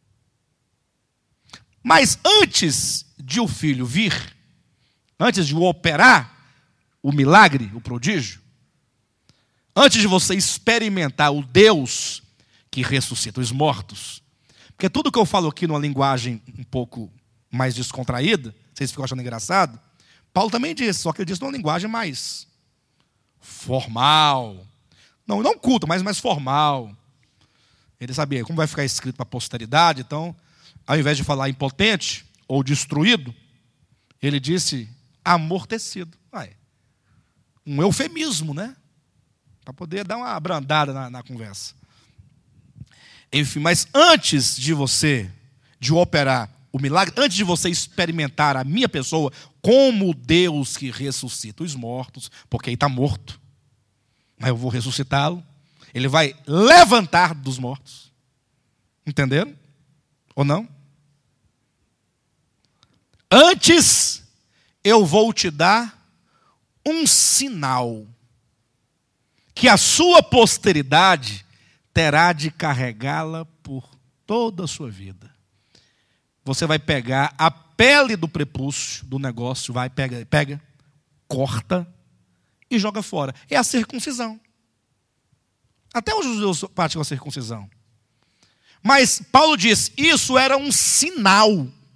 Mas antes de o filho vir, antes de operar o milagre, o prodígio, antes de você experimentar o Deus que ressuscita os mortos, porque tudo que eu falo aqui numa linguagem um pouco mais descontraída, vocês ficam achando engraçado, Paulo também disse, só que ele disse numa linguagem mais formal. Não culto, mas mais formal. Ele sabia como vai ficar escrito para a posteridade, então, ao invés de falar impotente ou destruído, ele disse amortecido. Um eufemismo, né? Para poder dar uma abrandada na conversa. Enfim, mas antes de operar o milagre, antes de você experimentar a minha pessoa como Deus que ressuscita os mortos, porque ele está morto. mas eu vou ressuscitá-lo. Ele vai levantar dos mortos. Entenderam? Ou não? Antes, eu vou te dar um sinal, que a sua posteridade terá de carregá-la por toda a sua vida. Você vai pegar a pele do prepúcio do negócio, pega, corta e joga fora. É a circuncisão. Até os judeus praticam a circuncisão. Mas Paulo diz, isso era um sinal.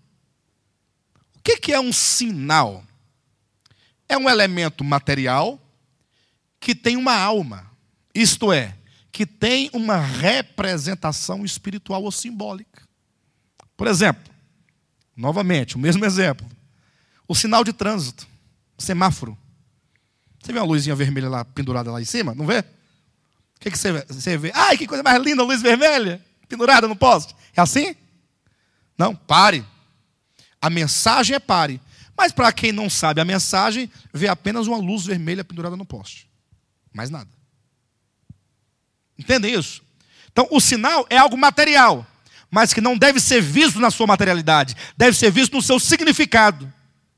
O que é um sinal? É um elemento material que tem uma alma. Isto é, que tem uma representação espiritual ou simbólica. Por exemplo, novamente, o mesmo exemplo. O sinal de trânsito, o semáforo. Você vê uma luzinha vermelha lá, pendurada lá em cima? Não vê? O que você vê? Ai, que coisa mais linda, luz vermelha, pendurada no poste. É assim? Não, pare. A mensagem é pare. Mas para quem não sabe a mensagem, vê apenas uma luz vermelha pendurada no poste. Mais nada. Entendem isso? Então, o sinal é algo material, mas que não deve ser visto na sua materialidade. Deve ser visto no seu significado.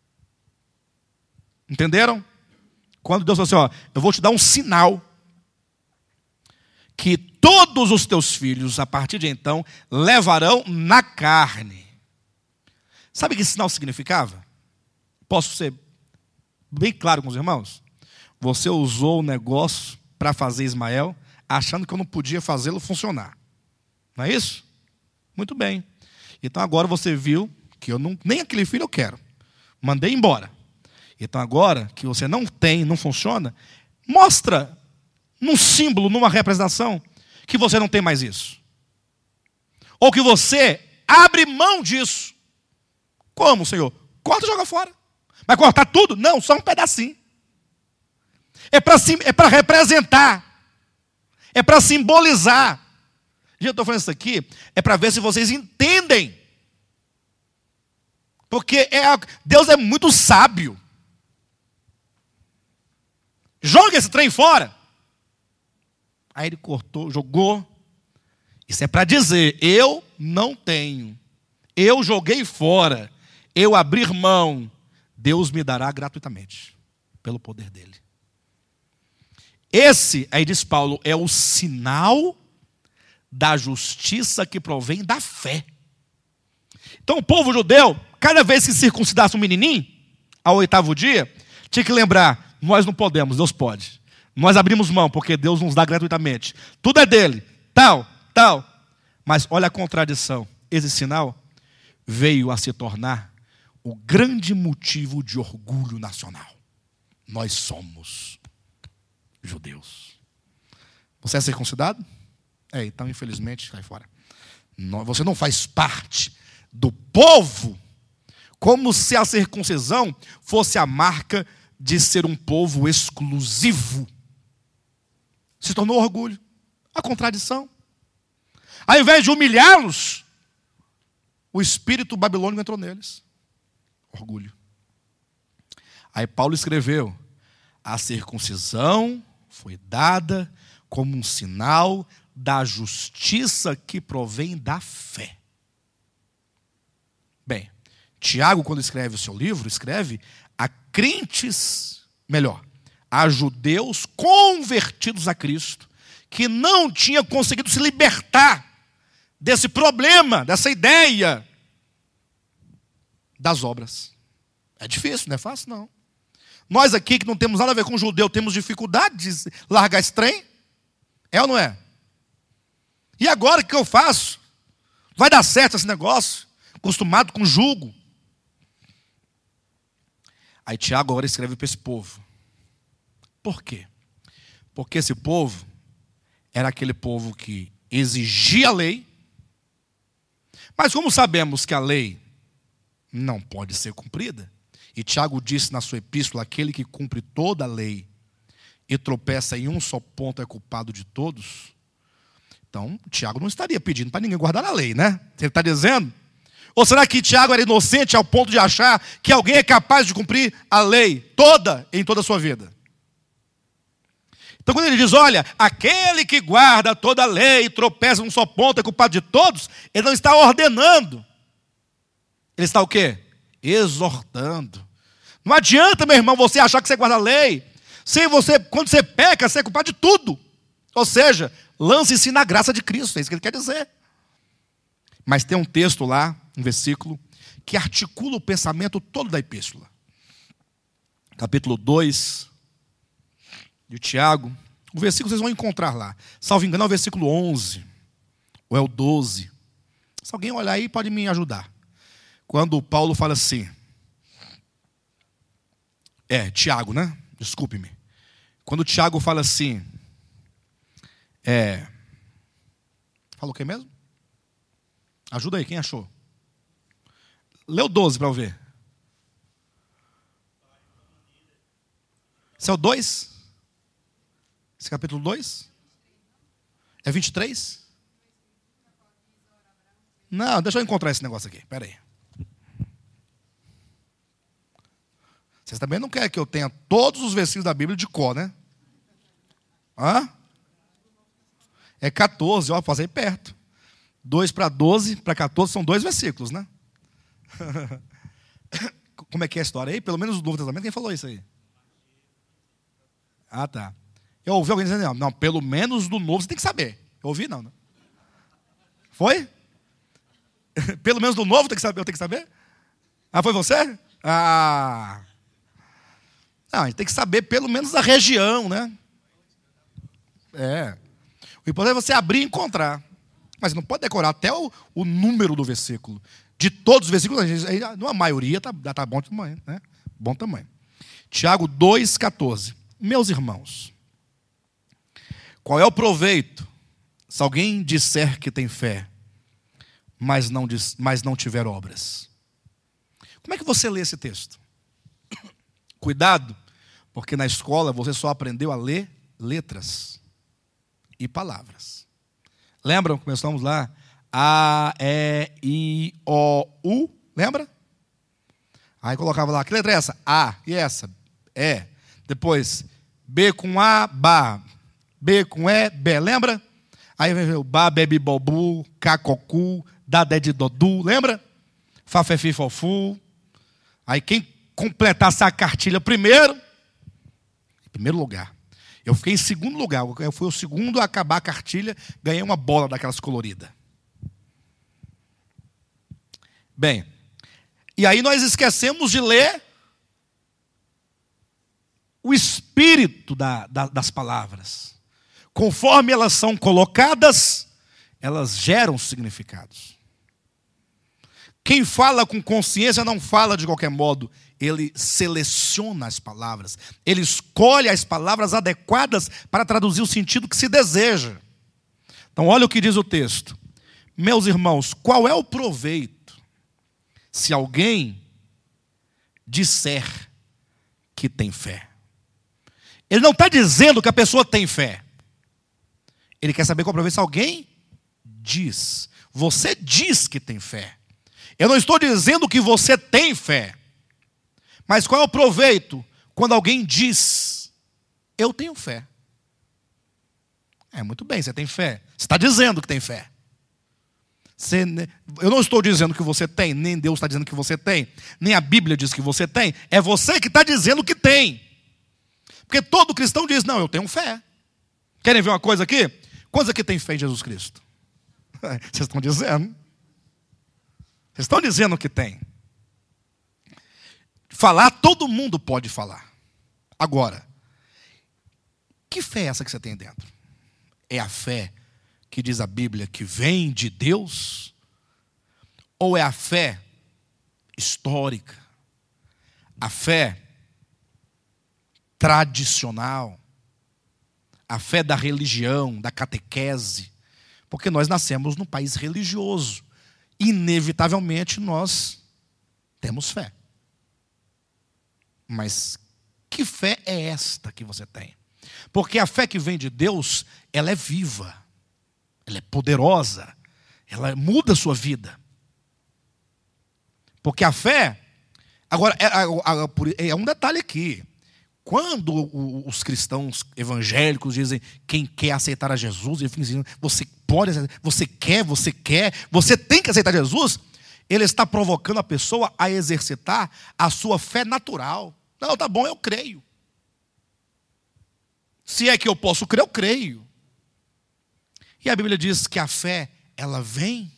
Entenderam? Quando Deus falou assim, eu vou te dar um sinal, que todos os teus filhos, a partir de então, levarão na carne. Sabe o que esse sinal significava? Posso ser bem claro com os irmãos? Você usou o negócio para fazer Ismael, achando que eu não podia fazê-lo funcionar. Não é isso? Muito bem. Então agora você viu que eu nem aquele filho eu quero. Mandei embora. Então agora que você não tem, não funciona, mostra num símbolo, numa representação, que você não tem mais isso. Ou que você abre mão disso. Como, Senhor? Corta e joga fora. Vai cortar tudo? Não, só um pedacinho. É para representar. É para simbolizar. Gente, eu estou falando isso aqui, é para ver se vocês entendem. Porque Deus é muito sábio. Joga esse trem fora. Aí ele cortou, jogou. Isso é para dizer, eu não tenho. Eu joguei fora. Eu abrir mão. Deus me dará gratuitamente. Pelo poder dele. Esse, aí diz Paulo, é o sinal da justiça que provém da fé. Então o povo judeu, cada vez que circuncidasse um menininho, ao 8º dia, tinha que lembrar, nós não podemos, Deus pode. Nós abrimos mão, porque Deus nos dá gratuitamente. Tudo é dele, tal. Mas olha a contradição. Esse sinal veio a se tornar o grande motivo de orgulho nacional. Nós somos judeus. Você é circuncidado? Então infelizmente cai fora. Você não faz parte do povo, como se a circuncisão fosse a marca de ser um povo exclusivo. Se tornou orgulho. A contradição. Ao invés de humilhá-los, o espírito babilônico entrou neles. Orgulho. Aí Paulo escreveu, a circuncisão foi dada como um sinal da justiça que provém da fé. Bem, Tiago, quando escreve o seu livro, escreve a crentes, a judeus convertidos a Cristo, que não tinham conseguido se libertar desse problema, dessa ideia das obras. É difícil, não é fácil não. Nós aqui que não temos nada a ver com judeu, temos dificuldade de largar esse trem. É ou não é? E agora o que eu faço? Vai dar certo esse negócio? Acostumado com jugo. Aí Tiago agora escreve para esse povo. Por quê? Porque esse povo era aquele povo que exigia a lei. Mas como sabemos que a lei não pode ser cumprida, e Tiago disse na sua epístola, aquele que cumpre toda a lei e tropeça em um só ponto é culpado de todos. Então, Tiago não estaria pedindo para ninguém guardar a lei, né? Ele está dizendo. Ou será que Tiago era inocente ao ponto de achar que alguém é capaz de cumprir a lei toda, em toda a sua vida? Então quando ele diz, olha, aquele que guarda toda a lei e tropeça num só ponto é culpado de todos, ele não está ordenando. Ele está o quê? Exortando. Não adianta, meu irmão, você achar que você guarda a lei. Quando você peca, você é culpado de tudo. Ou seja, lance-se na graça de Cristo, é isso que ele quer dizer. Mas tem um texto lá, um versículo, que articula o pensamento todo da epístola. Capítulo 2 de Tiago. O versículo vocês vão encontrar lá. Salvo engano é o versículo 11, ou é o 12. Se alguém olhar aí, pode me ajudar. Quando Paulo fala assim, Tiago, né? Desculpe-me. Quando Tiago fala assim, fala o que mesmo? Ajuda aí, quem achou? Lê o 12 para eu ver. Esse é o 2? Esse capítulo 2? É 23? Não, deixa eu encontrar esse negócio aqui, espera aí. Vocês também não querem que eu tenha todos os versículos da Bíblia de cor, né? Hã? É 14, ó, fazer perto. 2 para 12, para 14 são 2 versículos, né? Como é que é a história aí? Pelo menos no Novo Testamento, quem falou isso aí? Ah, tá. Eu ouvi alguém dizendo, não, pelo menos do Novo você tem que saber. Eu ouvi, não, né? Foi? Pelo menos do Novo eu tenho que saber? Ah, foi você? Ah... Não, a gente tem que saber pelo menos da região, né? O importante é você abrir e encontrar. Mas não pode decorar até o número do versículo. De todos os versículos, a maioria está bom tamanho, né? Bom tamanho. Tiago 2,14. Meus irmãos, qual é o proveito se alguém disser que tem fé, mas não tiver obras? Como é que você lê esse texto? Cuidado, porque na escola você só aprendeu a ler letras e palavras. Lembram? Começamos lá. A, E, I, O, U. Lembra? Aí colocava lá, que letra é essa? A. E essa? E. Depois, B com A, Bá. B com E, B. Lembra? Aí vem o Bá, Bebi, Bobu, Cá, Cocu, Dá, Dé, de Dodu. Lembra? Fá, Fé, Fi, Fofu. Aí quem completasse a cartilha primeiro, em primeiro lugar. Eu fiquei em segundo lugar. Eu fui o segundo a acabar a cartilha, ganhei uma bola daquelas coloridas. Bem, e aí nós esquecemos de ler o espírito das palavras. Conforme elas são colocadas, elas geram significados. Quem fala com consciência não fala de qualquer modo. Ele seleciona as palavras. Ele escolhe as palavras adequadas para traduzir o sentido que se deseja. Então, olha o que diz o texto. Meus irmãos, qual é o proveito se alguém disser que tem fé? Ele não está dizendo que a pessoa tem fé. Ele quer saber qual é o proveito se alguém diz. Você diz que tem fé. Eu não estou dizendo que você tem fé. Mas qual é o proveito quando alguém diz, eu tenho fé? Muito bem, você tem fé. Você está dizendo que tem fé. Eu não estou dizendo que você tem, nem Deus está dizendo que você tem, nem a Bíblia diz que você tem. É você que está dizendo que tem. Porque todo cristão diz, não, eu tenho fé. Querem ver uma coisa aqui? Quantos aqui tem fé em Jesus Cristo? Vocês estão dizendo. Vocês estão dizendo que tem. Falar, todo mundo pode falar. Agora, que fé é essa que você tem dentro? É a fé que diz a Bíblia que vem de Deus? Ou é a fé histórica? A fé tradicional? A fé da religião, da catequese? Porque nós nascemos num país religioso. Inevitavelmente nós temos fé. Mas que fé é esta que você tem? Porque a fé que vem de Deus, ela é viva, ela é poderosa, ela muda a sua vida. Porque a fé, agora, é um detalhe aqui, Quando os cristãos evangélicos dizem quem quer aceitar a Jesus, eles dizem, você pode, você quer, você tem que aceitar Jesus, ele está provocando a pessoa a exercitar a sua fé natural. Não, tá bom, eu creio. Se é que eu posso crer, eu creio. E a Bíblia diz que a fé, ela vem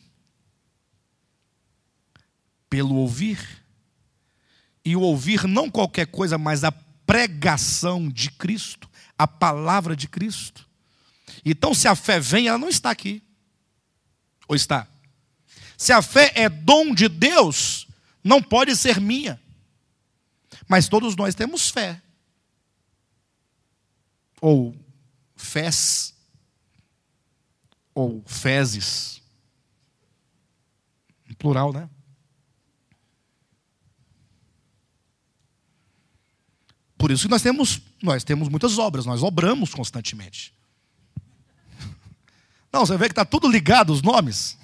pelo ouvir. E o ouvir não qualquer coisa, mas a pregação de Cristo, a palavra de Cristo. Então, se a fé vem, ela não está aqui. Ou está? Se a fé é dom de Deus, não pode ser minha. Mas todos nós temos fé. Ou fés. Ou fezes. Em plural, né? Por isso que nós temos muitas obras, nós obramos constantemente. Não, você vê que está tudo ligado os nomes?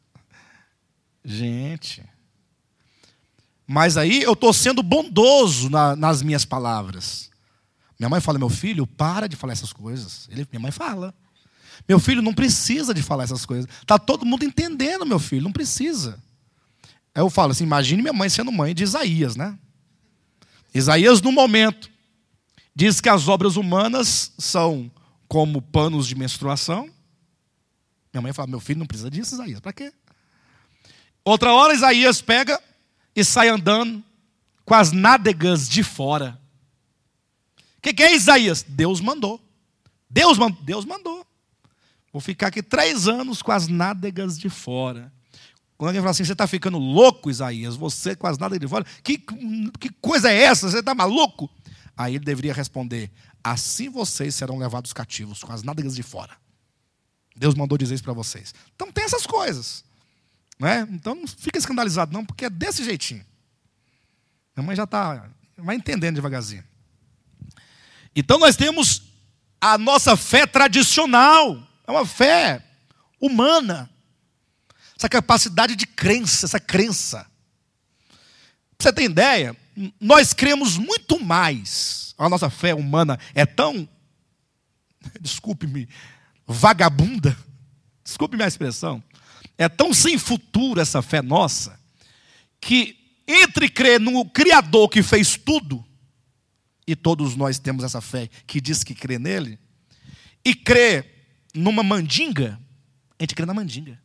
Gente. Mas aí eu estou sendo bondoso nas minhas palavras. Minha mãe fala, meu filho, para de falar essas coisas. Minha mãe fala. Meu filho não precisa de falar essas coisas. Está todo mundo entendendo, meu filho, não precisa. Aí eu falo assim, imagine minha mãe sendo mãe de Isaías, né? Isaías, no momento, diz que as obras humanas são como panos de menstruação. Minha mãe fala, meu filho não precisa disso, Isaías, para quê? Outra hora, Isaías pega e sai andando com as nádegas de fora. O que é Isaías? Deus mandou. Deus mandou. Vou ficar aqui 3 anos com as nádegas de fora. Quando alguém fala assim, você está ficando louco, Isaías? Você com as nádegas de fora? Que coisa é essa? Você está maluco? Aí ele deveria responder, assim vocês serão levados cativos, com as nádegas de fora. Deus mandou dizer isso para vocês. Então tem essas coisas. Né? Então não fica escandalizado não, porque é desse jeitinho. Minha mãe já vai entendendo devagarzinho. Então nós temos a nossa fé tradicional. É uma fé humana. Essa capacidade de crença, essa crença. Pra você ter ideia, nós cremos muito mais. A nossa fé humana é tão, desculpe-me, vagabunda. Desculpe-me a expressão. É tão sem futuro essa fé nossa, que entre crer no Criador que fez tudo, e todos nós temos essa fé que diz que crê nele, e crer numa mandinga, a gente crê na mandinga.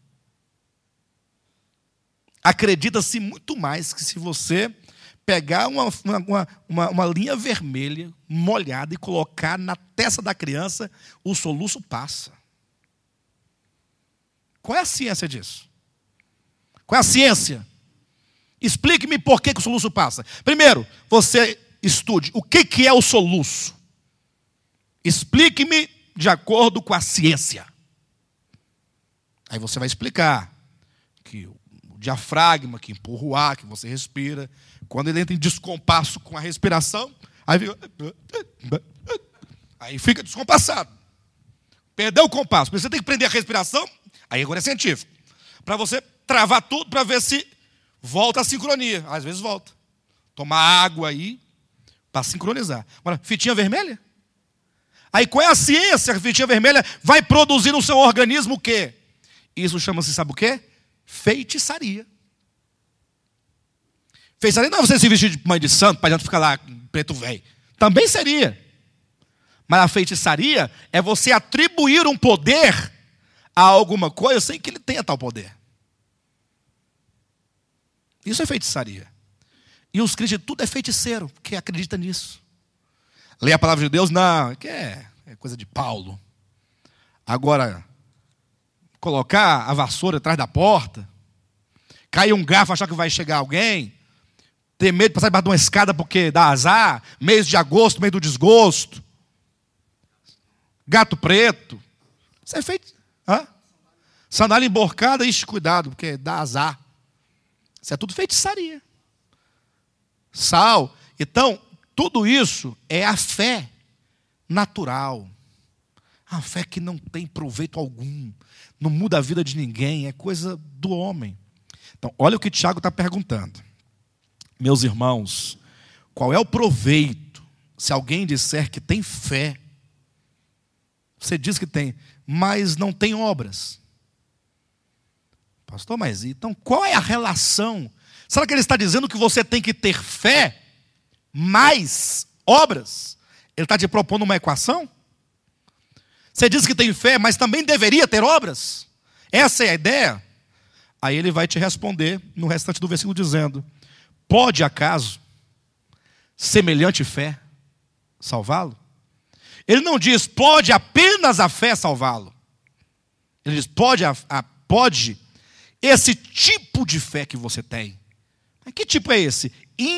Acredita-se muito mais que se você pegar uma linha vermelha, molhada, e colocar na testa da criança, o soluço passa. Qual é a ciência disso? Qual é a ciência? Explique-me por que o soluço passa. Primeiro, você estude o que é o soluço. Explique-me de acordo com a ciência. Aí você vai explicar que o diafragma que empurra o ar, que você respira, quando ele entra em descompasso com a respiração, aí fica descompassado. Perdeu o compasso. Você tem que prender a respiração, aí agora é científico, para você travar tudo para ver se volta a sincronia. Às vezes volta. Tomar água aí para sincronizar. Agora, fitinha vermelha? Aí qual é a ciência? A fitinha vermelha vai produzir no seu organismo o quê? Isso chama-se, sabe o quê? Feitiçaria. Feitiçaria não é você se vestir de mãe de santo para ficar lá preto velho. Também seria. Mas a feitiçaria é você atribuir um poder a alguma coisa sem que ele tenha tal poder. Isso é feitiçaria. E os crentes de tudo é feiticeiro, que acredita nisso. Lê a palavra de Deus, não, que é coisa de Paulo. Agora, colocar a vassoura atrás da porta, cair um garfo, achar que vai chegar alguém, ter medo de passar debaixo de uma escada porque dá azar, mês de agosto, mês do desgosto, gato preto, isso é feito. Sandália emborcada, ixi, cuidado, porque dá azar. Isso é tudo feitiçaria. Sal. Então, tudo isso é a fé natural. A fé que não tem proveito algum. Não muda a vida de ninguém. É coisa do homem. Então, olha o que Tiago está perguntando. Meus irmãos, qual é o proveito Se alguém disser que tem fé, você diz que tem, mas não tem obras. Pastor, mas então qual é a relação? Será que ele está dizendo que você tem que ter fé mais obras? Ele está te propondo uma equação? Você diz que tem fé, mas também deveria ter obras? Essa é a ideia? Aí ele vai te responder no restante do versículo dizendo: pode acaso semelhante fé salvá-lo? Ele não diz pode apenas a fé salvá-lo. Ele diz pode esse tipo de fé que você tem. Que tipo é esse?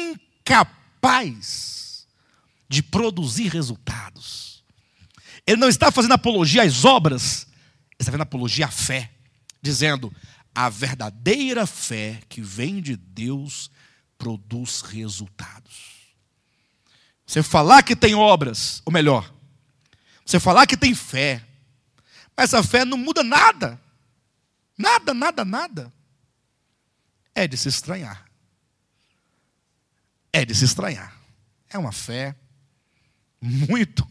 Incapaz de produzir resultados. Ele não está fazendo apologia às obras, ele está fazendo apologia à fé, dizendo: a verdadeira fé que vem de Deus produz resultados. Você falar que tem obras, ou melhor, você falar que tem fé, mas essa fé não muda nada. Nada. É de se estranhar. É de se estranhar. É uma fé muito...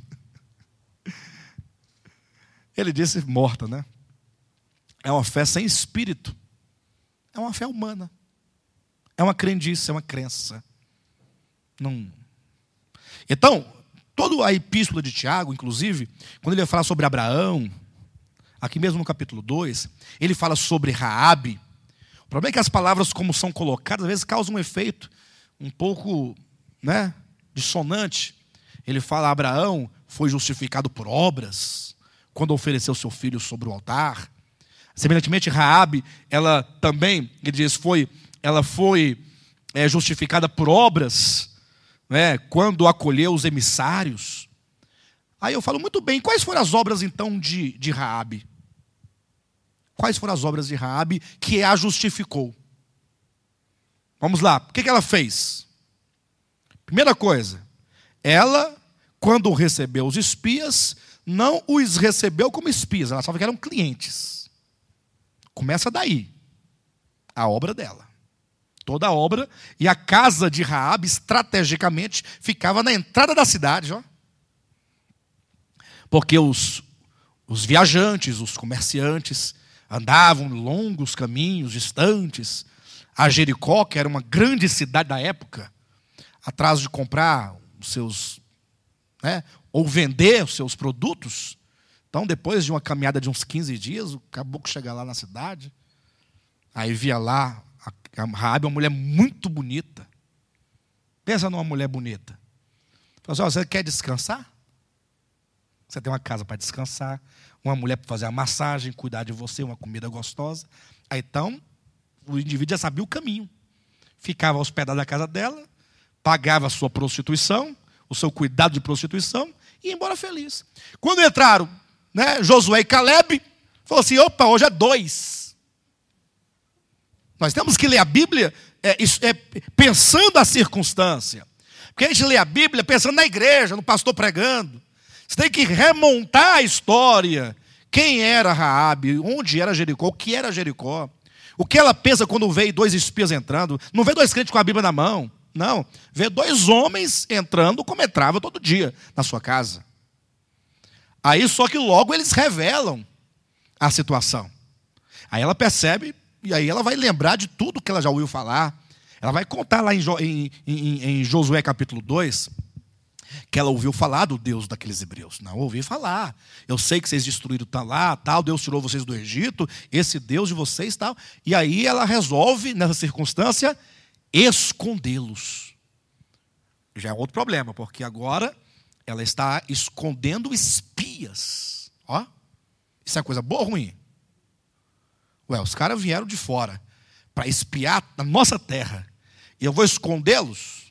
Ele disse morta, né? É uma fé sem espírito. É uma fé humana. É uma crendice, é uma crença. Não... Então, toda a epístola de Tiago, inclusive, quando ele vai falar sobre Abraão, aqui mesmo no capítulo 2, ele fala sobre Raabe. O problema é que as palavras, como são colocadas, às vezes causam um efeito um pouco, dissonante. Ele fala: Abraão foi justificado por obras quando ofereceu seu filho sobre o altar. Semelhantemente, Raabe, ela também, ele diz, ela foi justificada por obras, quando acolheu os emissários. Aí eu falo: muito bem, quais foram as obras então de Raabe? Quais foram as obras de Raabe que a justificou? Vamos lá, o que ela fez? Primeira coisa, ela, quando recebeu os espias, não os recebeu como espias, ela achava que eram clientes. Começa daí, a obra dela. Toda a obra, e a casa de Raabe, estrategicamente, ficava na entrada da cidade, ó. Porque os viajantes, os comerciantes, andavam longos caminhos distantes a Jericó, que era uma grande cidade da época, atrás de comprar os seus, ou vender os seus produtos. Então, depois de uma caminhada de uns 15 dias, o caboclo chega lá na cidade, aí via lá a Raabe, uma mulher muito bonita. Pensa numa mulher bonita. Fala assim: você quer descansar? Você tem uma casa para descansar, uma mulher para fazer a massagem, cuidar de você, uma comida gostosa. Aí então, o indivíduo já sabia o caminho. Ficava hospedado na casa dela, pagava a sua prostituição, o seu cuidado de prostituição, e ia embora feliz. Quando entraram, Josué e Caleb, falou assim: opa, hoje é 2. Nós temos que ler a Bíblia pensando a circunstância. Porque a gente lê a Bíblia pensando na igreja, no pastor pregando. Você tem que remontar a história. Quem era Raabe? Onde era Jericó? O que era Jericó? O que ela pensa quando vê 2 espias entrando? Não vê 2 crentes com a Bíblia na mão. Não. Vê 2 homens entrando como entrava todo dia na sua casa. Aí só que logo eles revelam a situação. Aí ela percebe, e aí ela vai lembrar de tudo que ela já ouviu falar. Ela vai contar lá em Josué capítulo 2... que ela ouviu falar do Deus daqueles hebreus. Não, ouvi falar. Eu sei que vocês destruíram tal, Deus tirou vocês do Egito, esse Deus de vocês, tal. E aí ela resolve, nessa circunstância, escondê-los. Já é outro problema, porque agora ela está escondendo espias. Ó, isso é coisa boa ou ruim? Os caras vieram de fora para espiar a nossa terra. E eu vou escondê-los?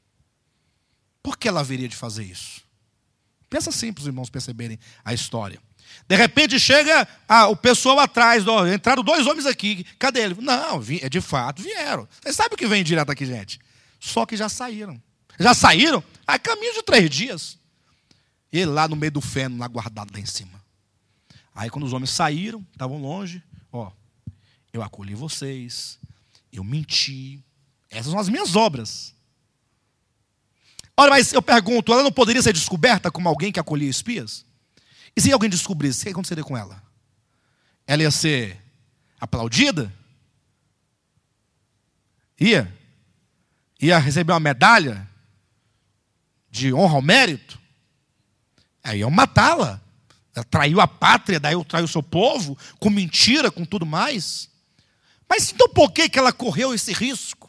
Por que ela haveria de fazer isso? Pensa assim para os irmãos perceberem a história. De repente chega o pessoal atrás, entraram 2 homens aqui, cadê ele? Não, de fato vieram. Vocês sabem o que vem direto aqui, gente? Só que já saíram. Já saíram? A caminho de 3 dias. Ele lá no meio do feno, lá guardado lá em cima. Aí quando os homens saíram, estavam longe, eu acolhi vocês, eu menti. Essas são as minhas obras. Olha, mas eu pergunto, ela não poderia ser descoberta como alguém que acolhia espias? E se alguém descobrisse, o que aconteceria com ela? Ela ia ser aplaudida? Ia receber uma medalha de honra ao mérito? Aí iam matá-la. Ela traiu a pátria, daí traiu o seu povo, com mentira, com tudo mais. Mas então por que ela correu esse risco?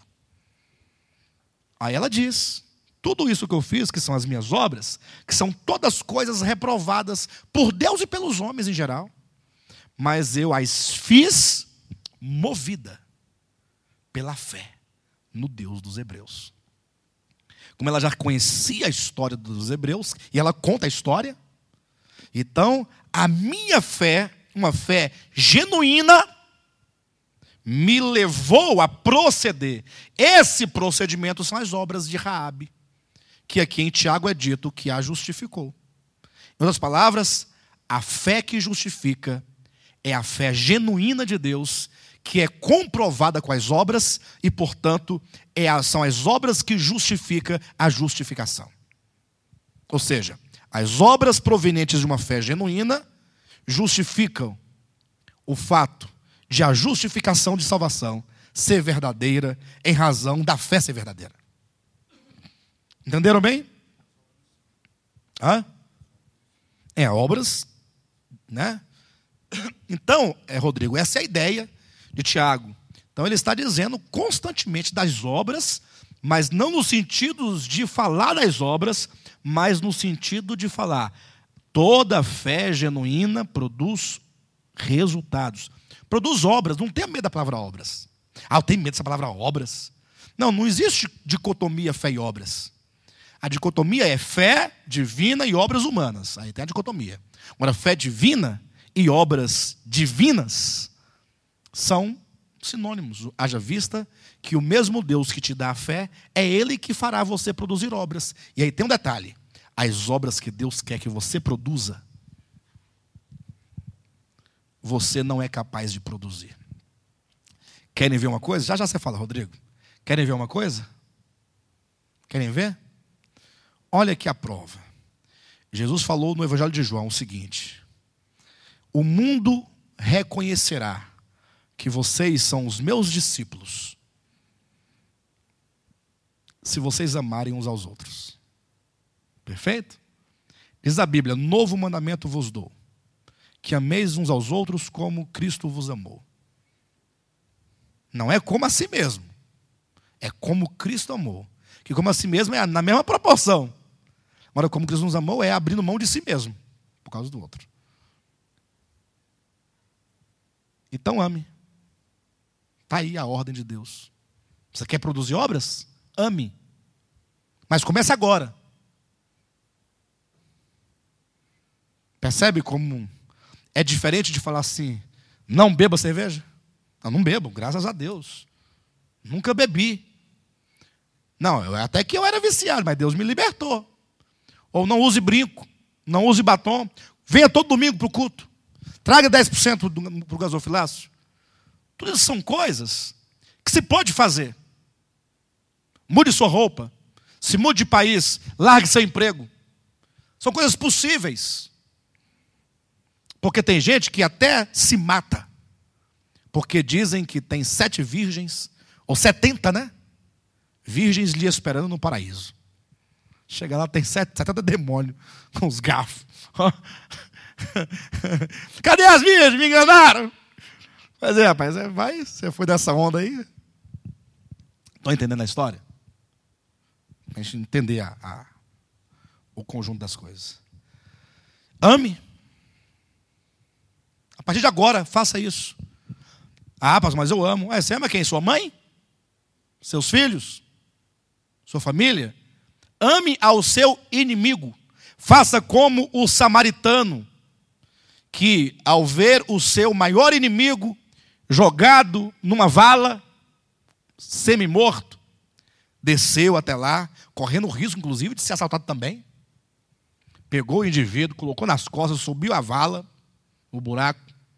Aí ela diz: tudo isso que eu fiz, que são as minhas obras, que são todas coisas reprovadas por Deus e pelos homens em geral, mas eu as fiz movida pela fé no Deus dos hebreus. Como ela já conhecia a história dos hebreus, e ela conta a história, então a minha fé, uma fé genuína, me levou a proceder. Esse procedimento são as obras de Raabe, que aqui em Tiago é dito que a justificou. Em outras palavras, a fé que justifica é a fé genuína de Deus, que é comprovada com as obras e, portanto, são as obras que justificam a justificação. Ou seja, as obras provenientes de uma fé genuína justificam o fato de a justificação de salvação ser verdadeira em razão da fé ser verdadeira. Entenderam bem? Obras, né? Então, Rodrigo, essa é a ideia de Tiago. Então ele está dizendo constantemente das obras, mas não no sentido de falar das obras, mas no sentido de falar: toda fé genuína produz resultados. Produz obras. Não tenha medo da palavra obras. Eu tenho medo dessa palavra obras. Não existe dicotomia fé e obras. A dicotomia é fé divina e obras humanas. Aí tem a dicotomia. Agora, fé divina e obras divinas são sinônimos. Haja vista que o mesmo Deus que te dá a fé é Ele que fará você produzir obras. E aí tem um detalhe: as obras que Deus quer que você produza, você não é capaz de produzir. Querem ver uma coisa? Já você fala, Rodrigo. Querem ver uma coisa? Querem ver? Olha aqui a prova. Jesus falou no Evangelho de João o seguinte: o mundo reconhecerá que vocês são os meus discípulos se vocês amarem uns aos outros. Perfeito? Diz a Bíblia: novo mandamento vos dou, que ameis uns aos outros como Cristo vos amou. Não é como a si mesmo, é como Cristo amou. Que como a si mesmo é na mesma proporção. Agora, como Cristo nos amou é abrindo mão de si mesmo, por causa do outro. Então ame. Está aí a ordem de Deus. Você quer produzir obras? Ame. Mas comece agora. Percebe como é diferente de falar assim: não beba cerveja? Não bebo, graças a Deus. Nunca bebi. Não, até que eu era viciado, mas Deus me libertou. Ou não use brinco, não use batom. Venha todo domingo para o culto. Traga 10% para o gasofilácio. Tudo isso são coisas que se pode fazer. Mude sua roupa. Se mude de país. Largue seu emprego. São coisas possíveis. Porque tem gente que até se mata. Porque dizem que tem 7 virgens, ou 70, né? Virgens lhe esperando no paraíso. Chega lá, tem 70 demônios com os garfos. Cadê as virgens? Me enganaram. Mas rapaz, você foi dessa onda aí? Estão entendendo a história? Para a gente entender o conjunto das coisas. Ame. A partir de agora, faça isso. Pastor, mas eu amo. Você ama quem? Sua mãe? Seus filhos? Sua família? Ame ao seu inimigo. Faça como o samaritano, que ao ver o seu maior inimigo jogado numa vala, semi-morto, desceu até lá, correndo o risco, inclusive, de ser assaltado também. Pegou o indivíduo, colocou nas costas, subiu a vala, o buraco,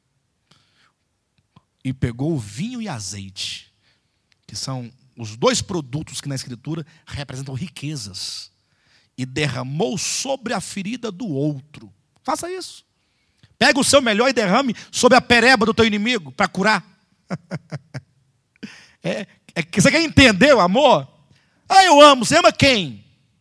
e pegou o vinho e azeite, que são os 2 produtos que na Escritura representam riquezas. e derramou sobre a ferida do outro. Faça isso. Pega o seu melhor e derrame sobre a pereba do teu inimigo para curar. Você quer entender o amor? Eu amo. Você ama quem?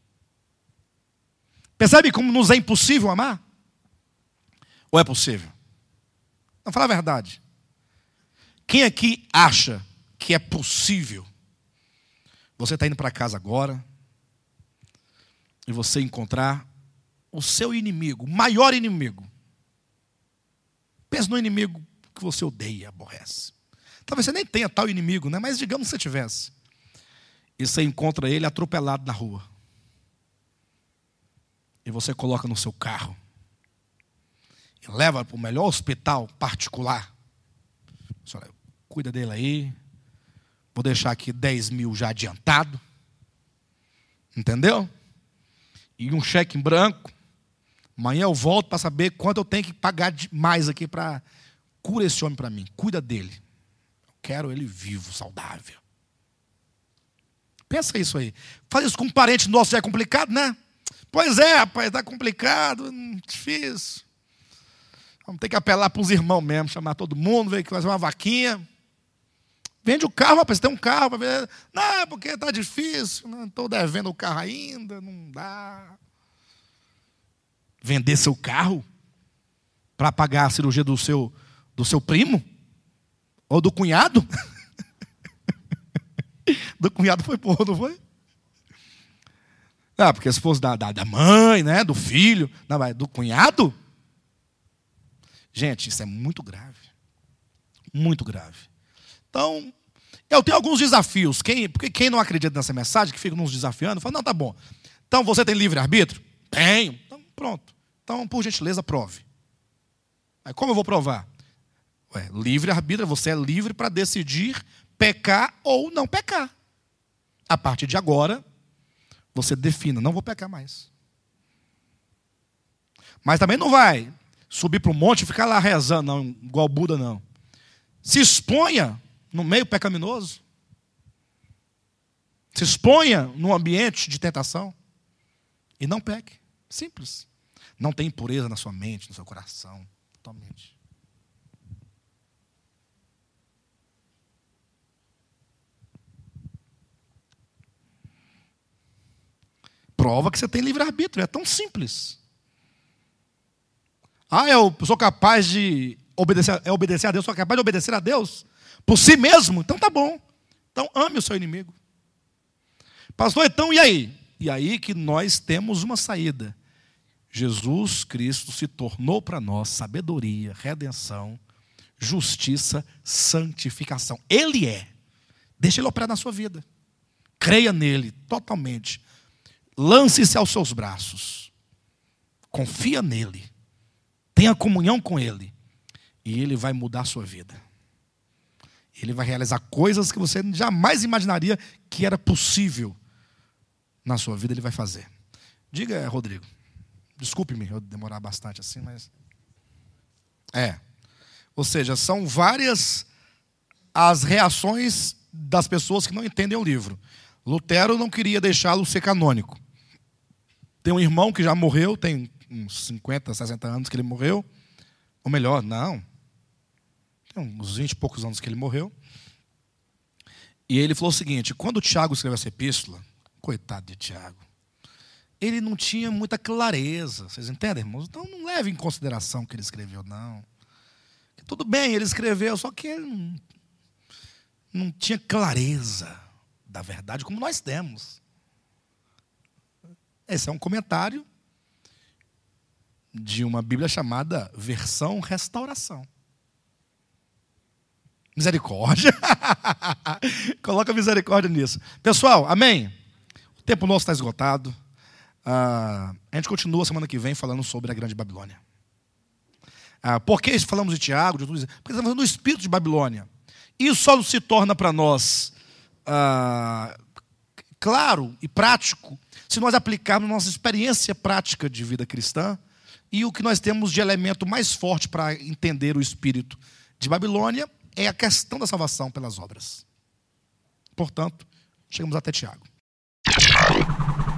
Percebe como nos é impossível amar? Ou é possível? Não, fala a verdade. Quem aqui acha que é possível? Você está indo para casa agora e você encontrar o seu inimigo, o maior inimigo. Pense no inimigo que você odeia, aborrece. Talvez você nem tenha tal inimigo, né? Mas digamos que você tivesse. E você encontra ele atropelado na rua. E você coloca no seu carro. E leva para o melhor hospital particular. Você olha, cuida dele aí. Vou deixar aqui 10 mil já adiantado. Entendeu? E um cheque em branco. Amanhã eu volto para saber quanto eu tenho que pagar mais aqui para cura esse homem para mim. Cuida dele. Eu quero ele vivo, saudável. Pensa isso aí. Faz isso com um parente nosso já é complicado, né? Pois é, rapaz, está complicado, difícil. Vamos ter que apelar para os irmãos mesmo, chamar todo mundo, ver que fazer uma vaquinha. Vende o carro, rapaz, você tem um carro para vender. Não, porque está difícil, não estou devendo o carro ainda, não dá. Vender seu carro para pagar a cirurgia do seu primo? Ou do cunhado? Do cunhado foi porra, não foi? Porque se fosse da mãe, né, do filho, não, mas do cunhado? Gente, isso é muito grave. Muito grave. Então, eu tenho alguns desafios. Porque quem não acredita nessa mensagem, que fica nos desafiando, fala, não, tá bom. Então, você tem livre-arbítrio? Tenho. Então, pronto. Então, por gentileza, prove. Aí, como eu vou provar? Livre-arbítrio, você é livre para decidir pecar ou não pecar. A partir de agora, você defina, não vou pecar mais. Mas também não vai subir para o monte e ficar lá rezando, não, igual Buda, não. Se exponha no meio pecaminoso. Se exponha num ambiente de tentação. E não peque. Simples. Não tem impureza na sua mente, no seu coração. Totalmente. Prova que você tem livre-arbítrio. É tão simples. Eu sou capaz de obedecer a Deus. Sou capaz de obedecer a Deus por si mesmo? Então tá bom. Então ame o seu inimigo. Pastor, então e aí? E aí que nós temos uma saída. Jesus Cristo se tornou para nós sabedoria, redenção, justiça, santificação. Ele é. Deixa Ele operar na sua vida. Creia nele totalmente. Lance-se aos seus braços. Confia nele. Tenha comunhão com Ele. E Ele vai mudar a sua vida. Ele vai realizar coisas que você jamais imaginaria que era possível na sua vida. Ele vai fazer. Diga, Rodrigo. Desculpe-me eu demorar bastante assim, mas... Ou seja, são várias as reações das pessoas que não entendem o livro. Lutero não queria deixá-lo ser canônico. Tem um irmão que já morreu, tem uns 50, 60 anos que ele morreu. Ou melhor, não. Tem uns 20 e poucos anos que ele morreu. E ele falou o seguinte, quando Tiago escreveu essa epístola, coitado de Tiago, ele não tinha muita clareza. Vocês entendem, irmãos? Então não leve em consideração o que ele escreveu, não. Tudo bem, ele escreveu, só que ele não tinha clareza da verdade como nós temos. Esse é um comentário de uma Bíblia chamada Versão Restauração. Misericórdia. Coloca misericórdia nisso. Pessoal, amém? O tempo nosso está esgotado. A gente continua semana que vem falando sobre a Grande Babilônia. Por que falamos de Tiago? De tudo isso? Porque estamos falando do espírito de Babilônia. Isso só se torna para nós claro e prático se nós aplicarmos nossa experiência prática de vida cristã e o que nós temos de elemento mais forte para entender o espírito de Babilônia é a questão da salvação pelas obras. Portanto, chegamos até Tiago.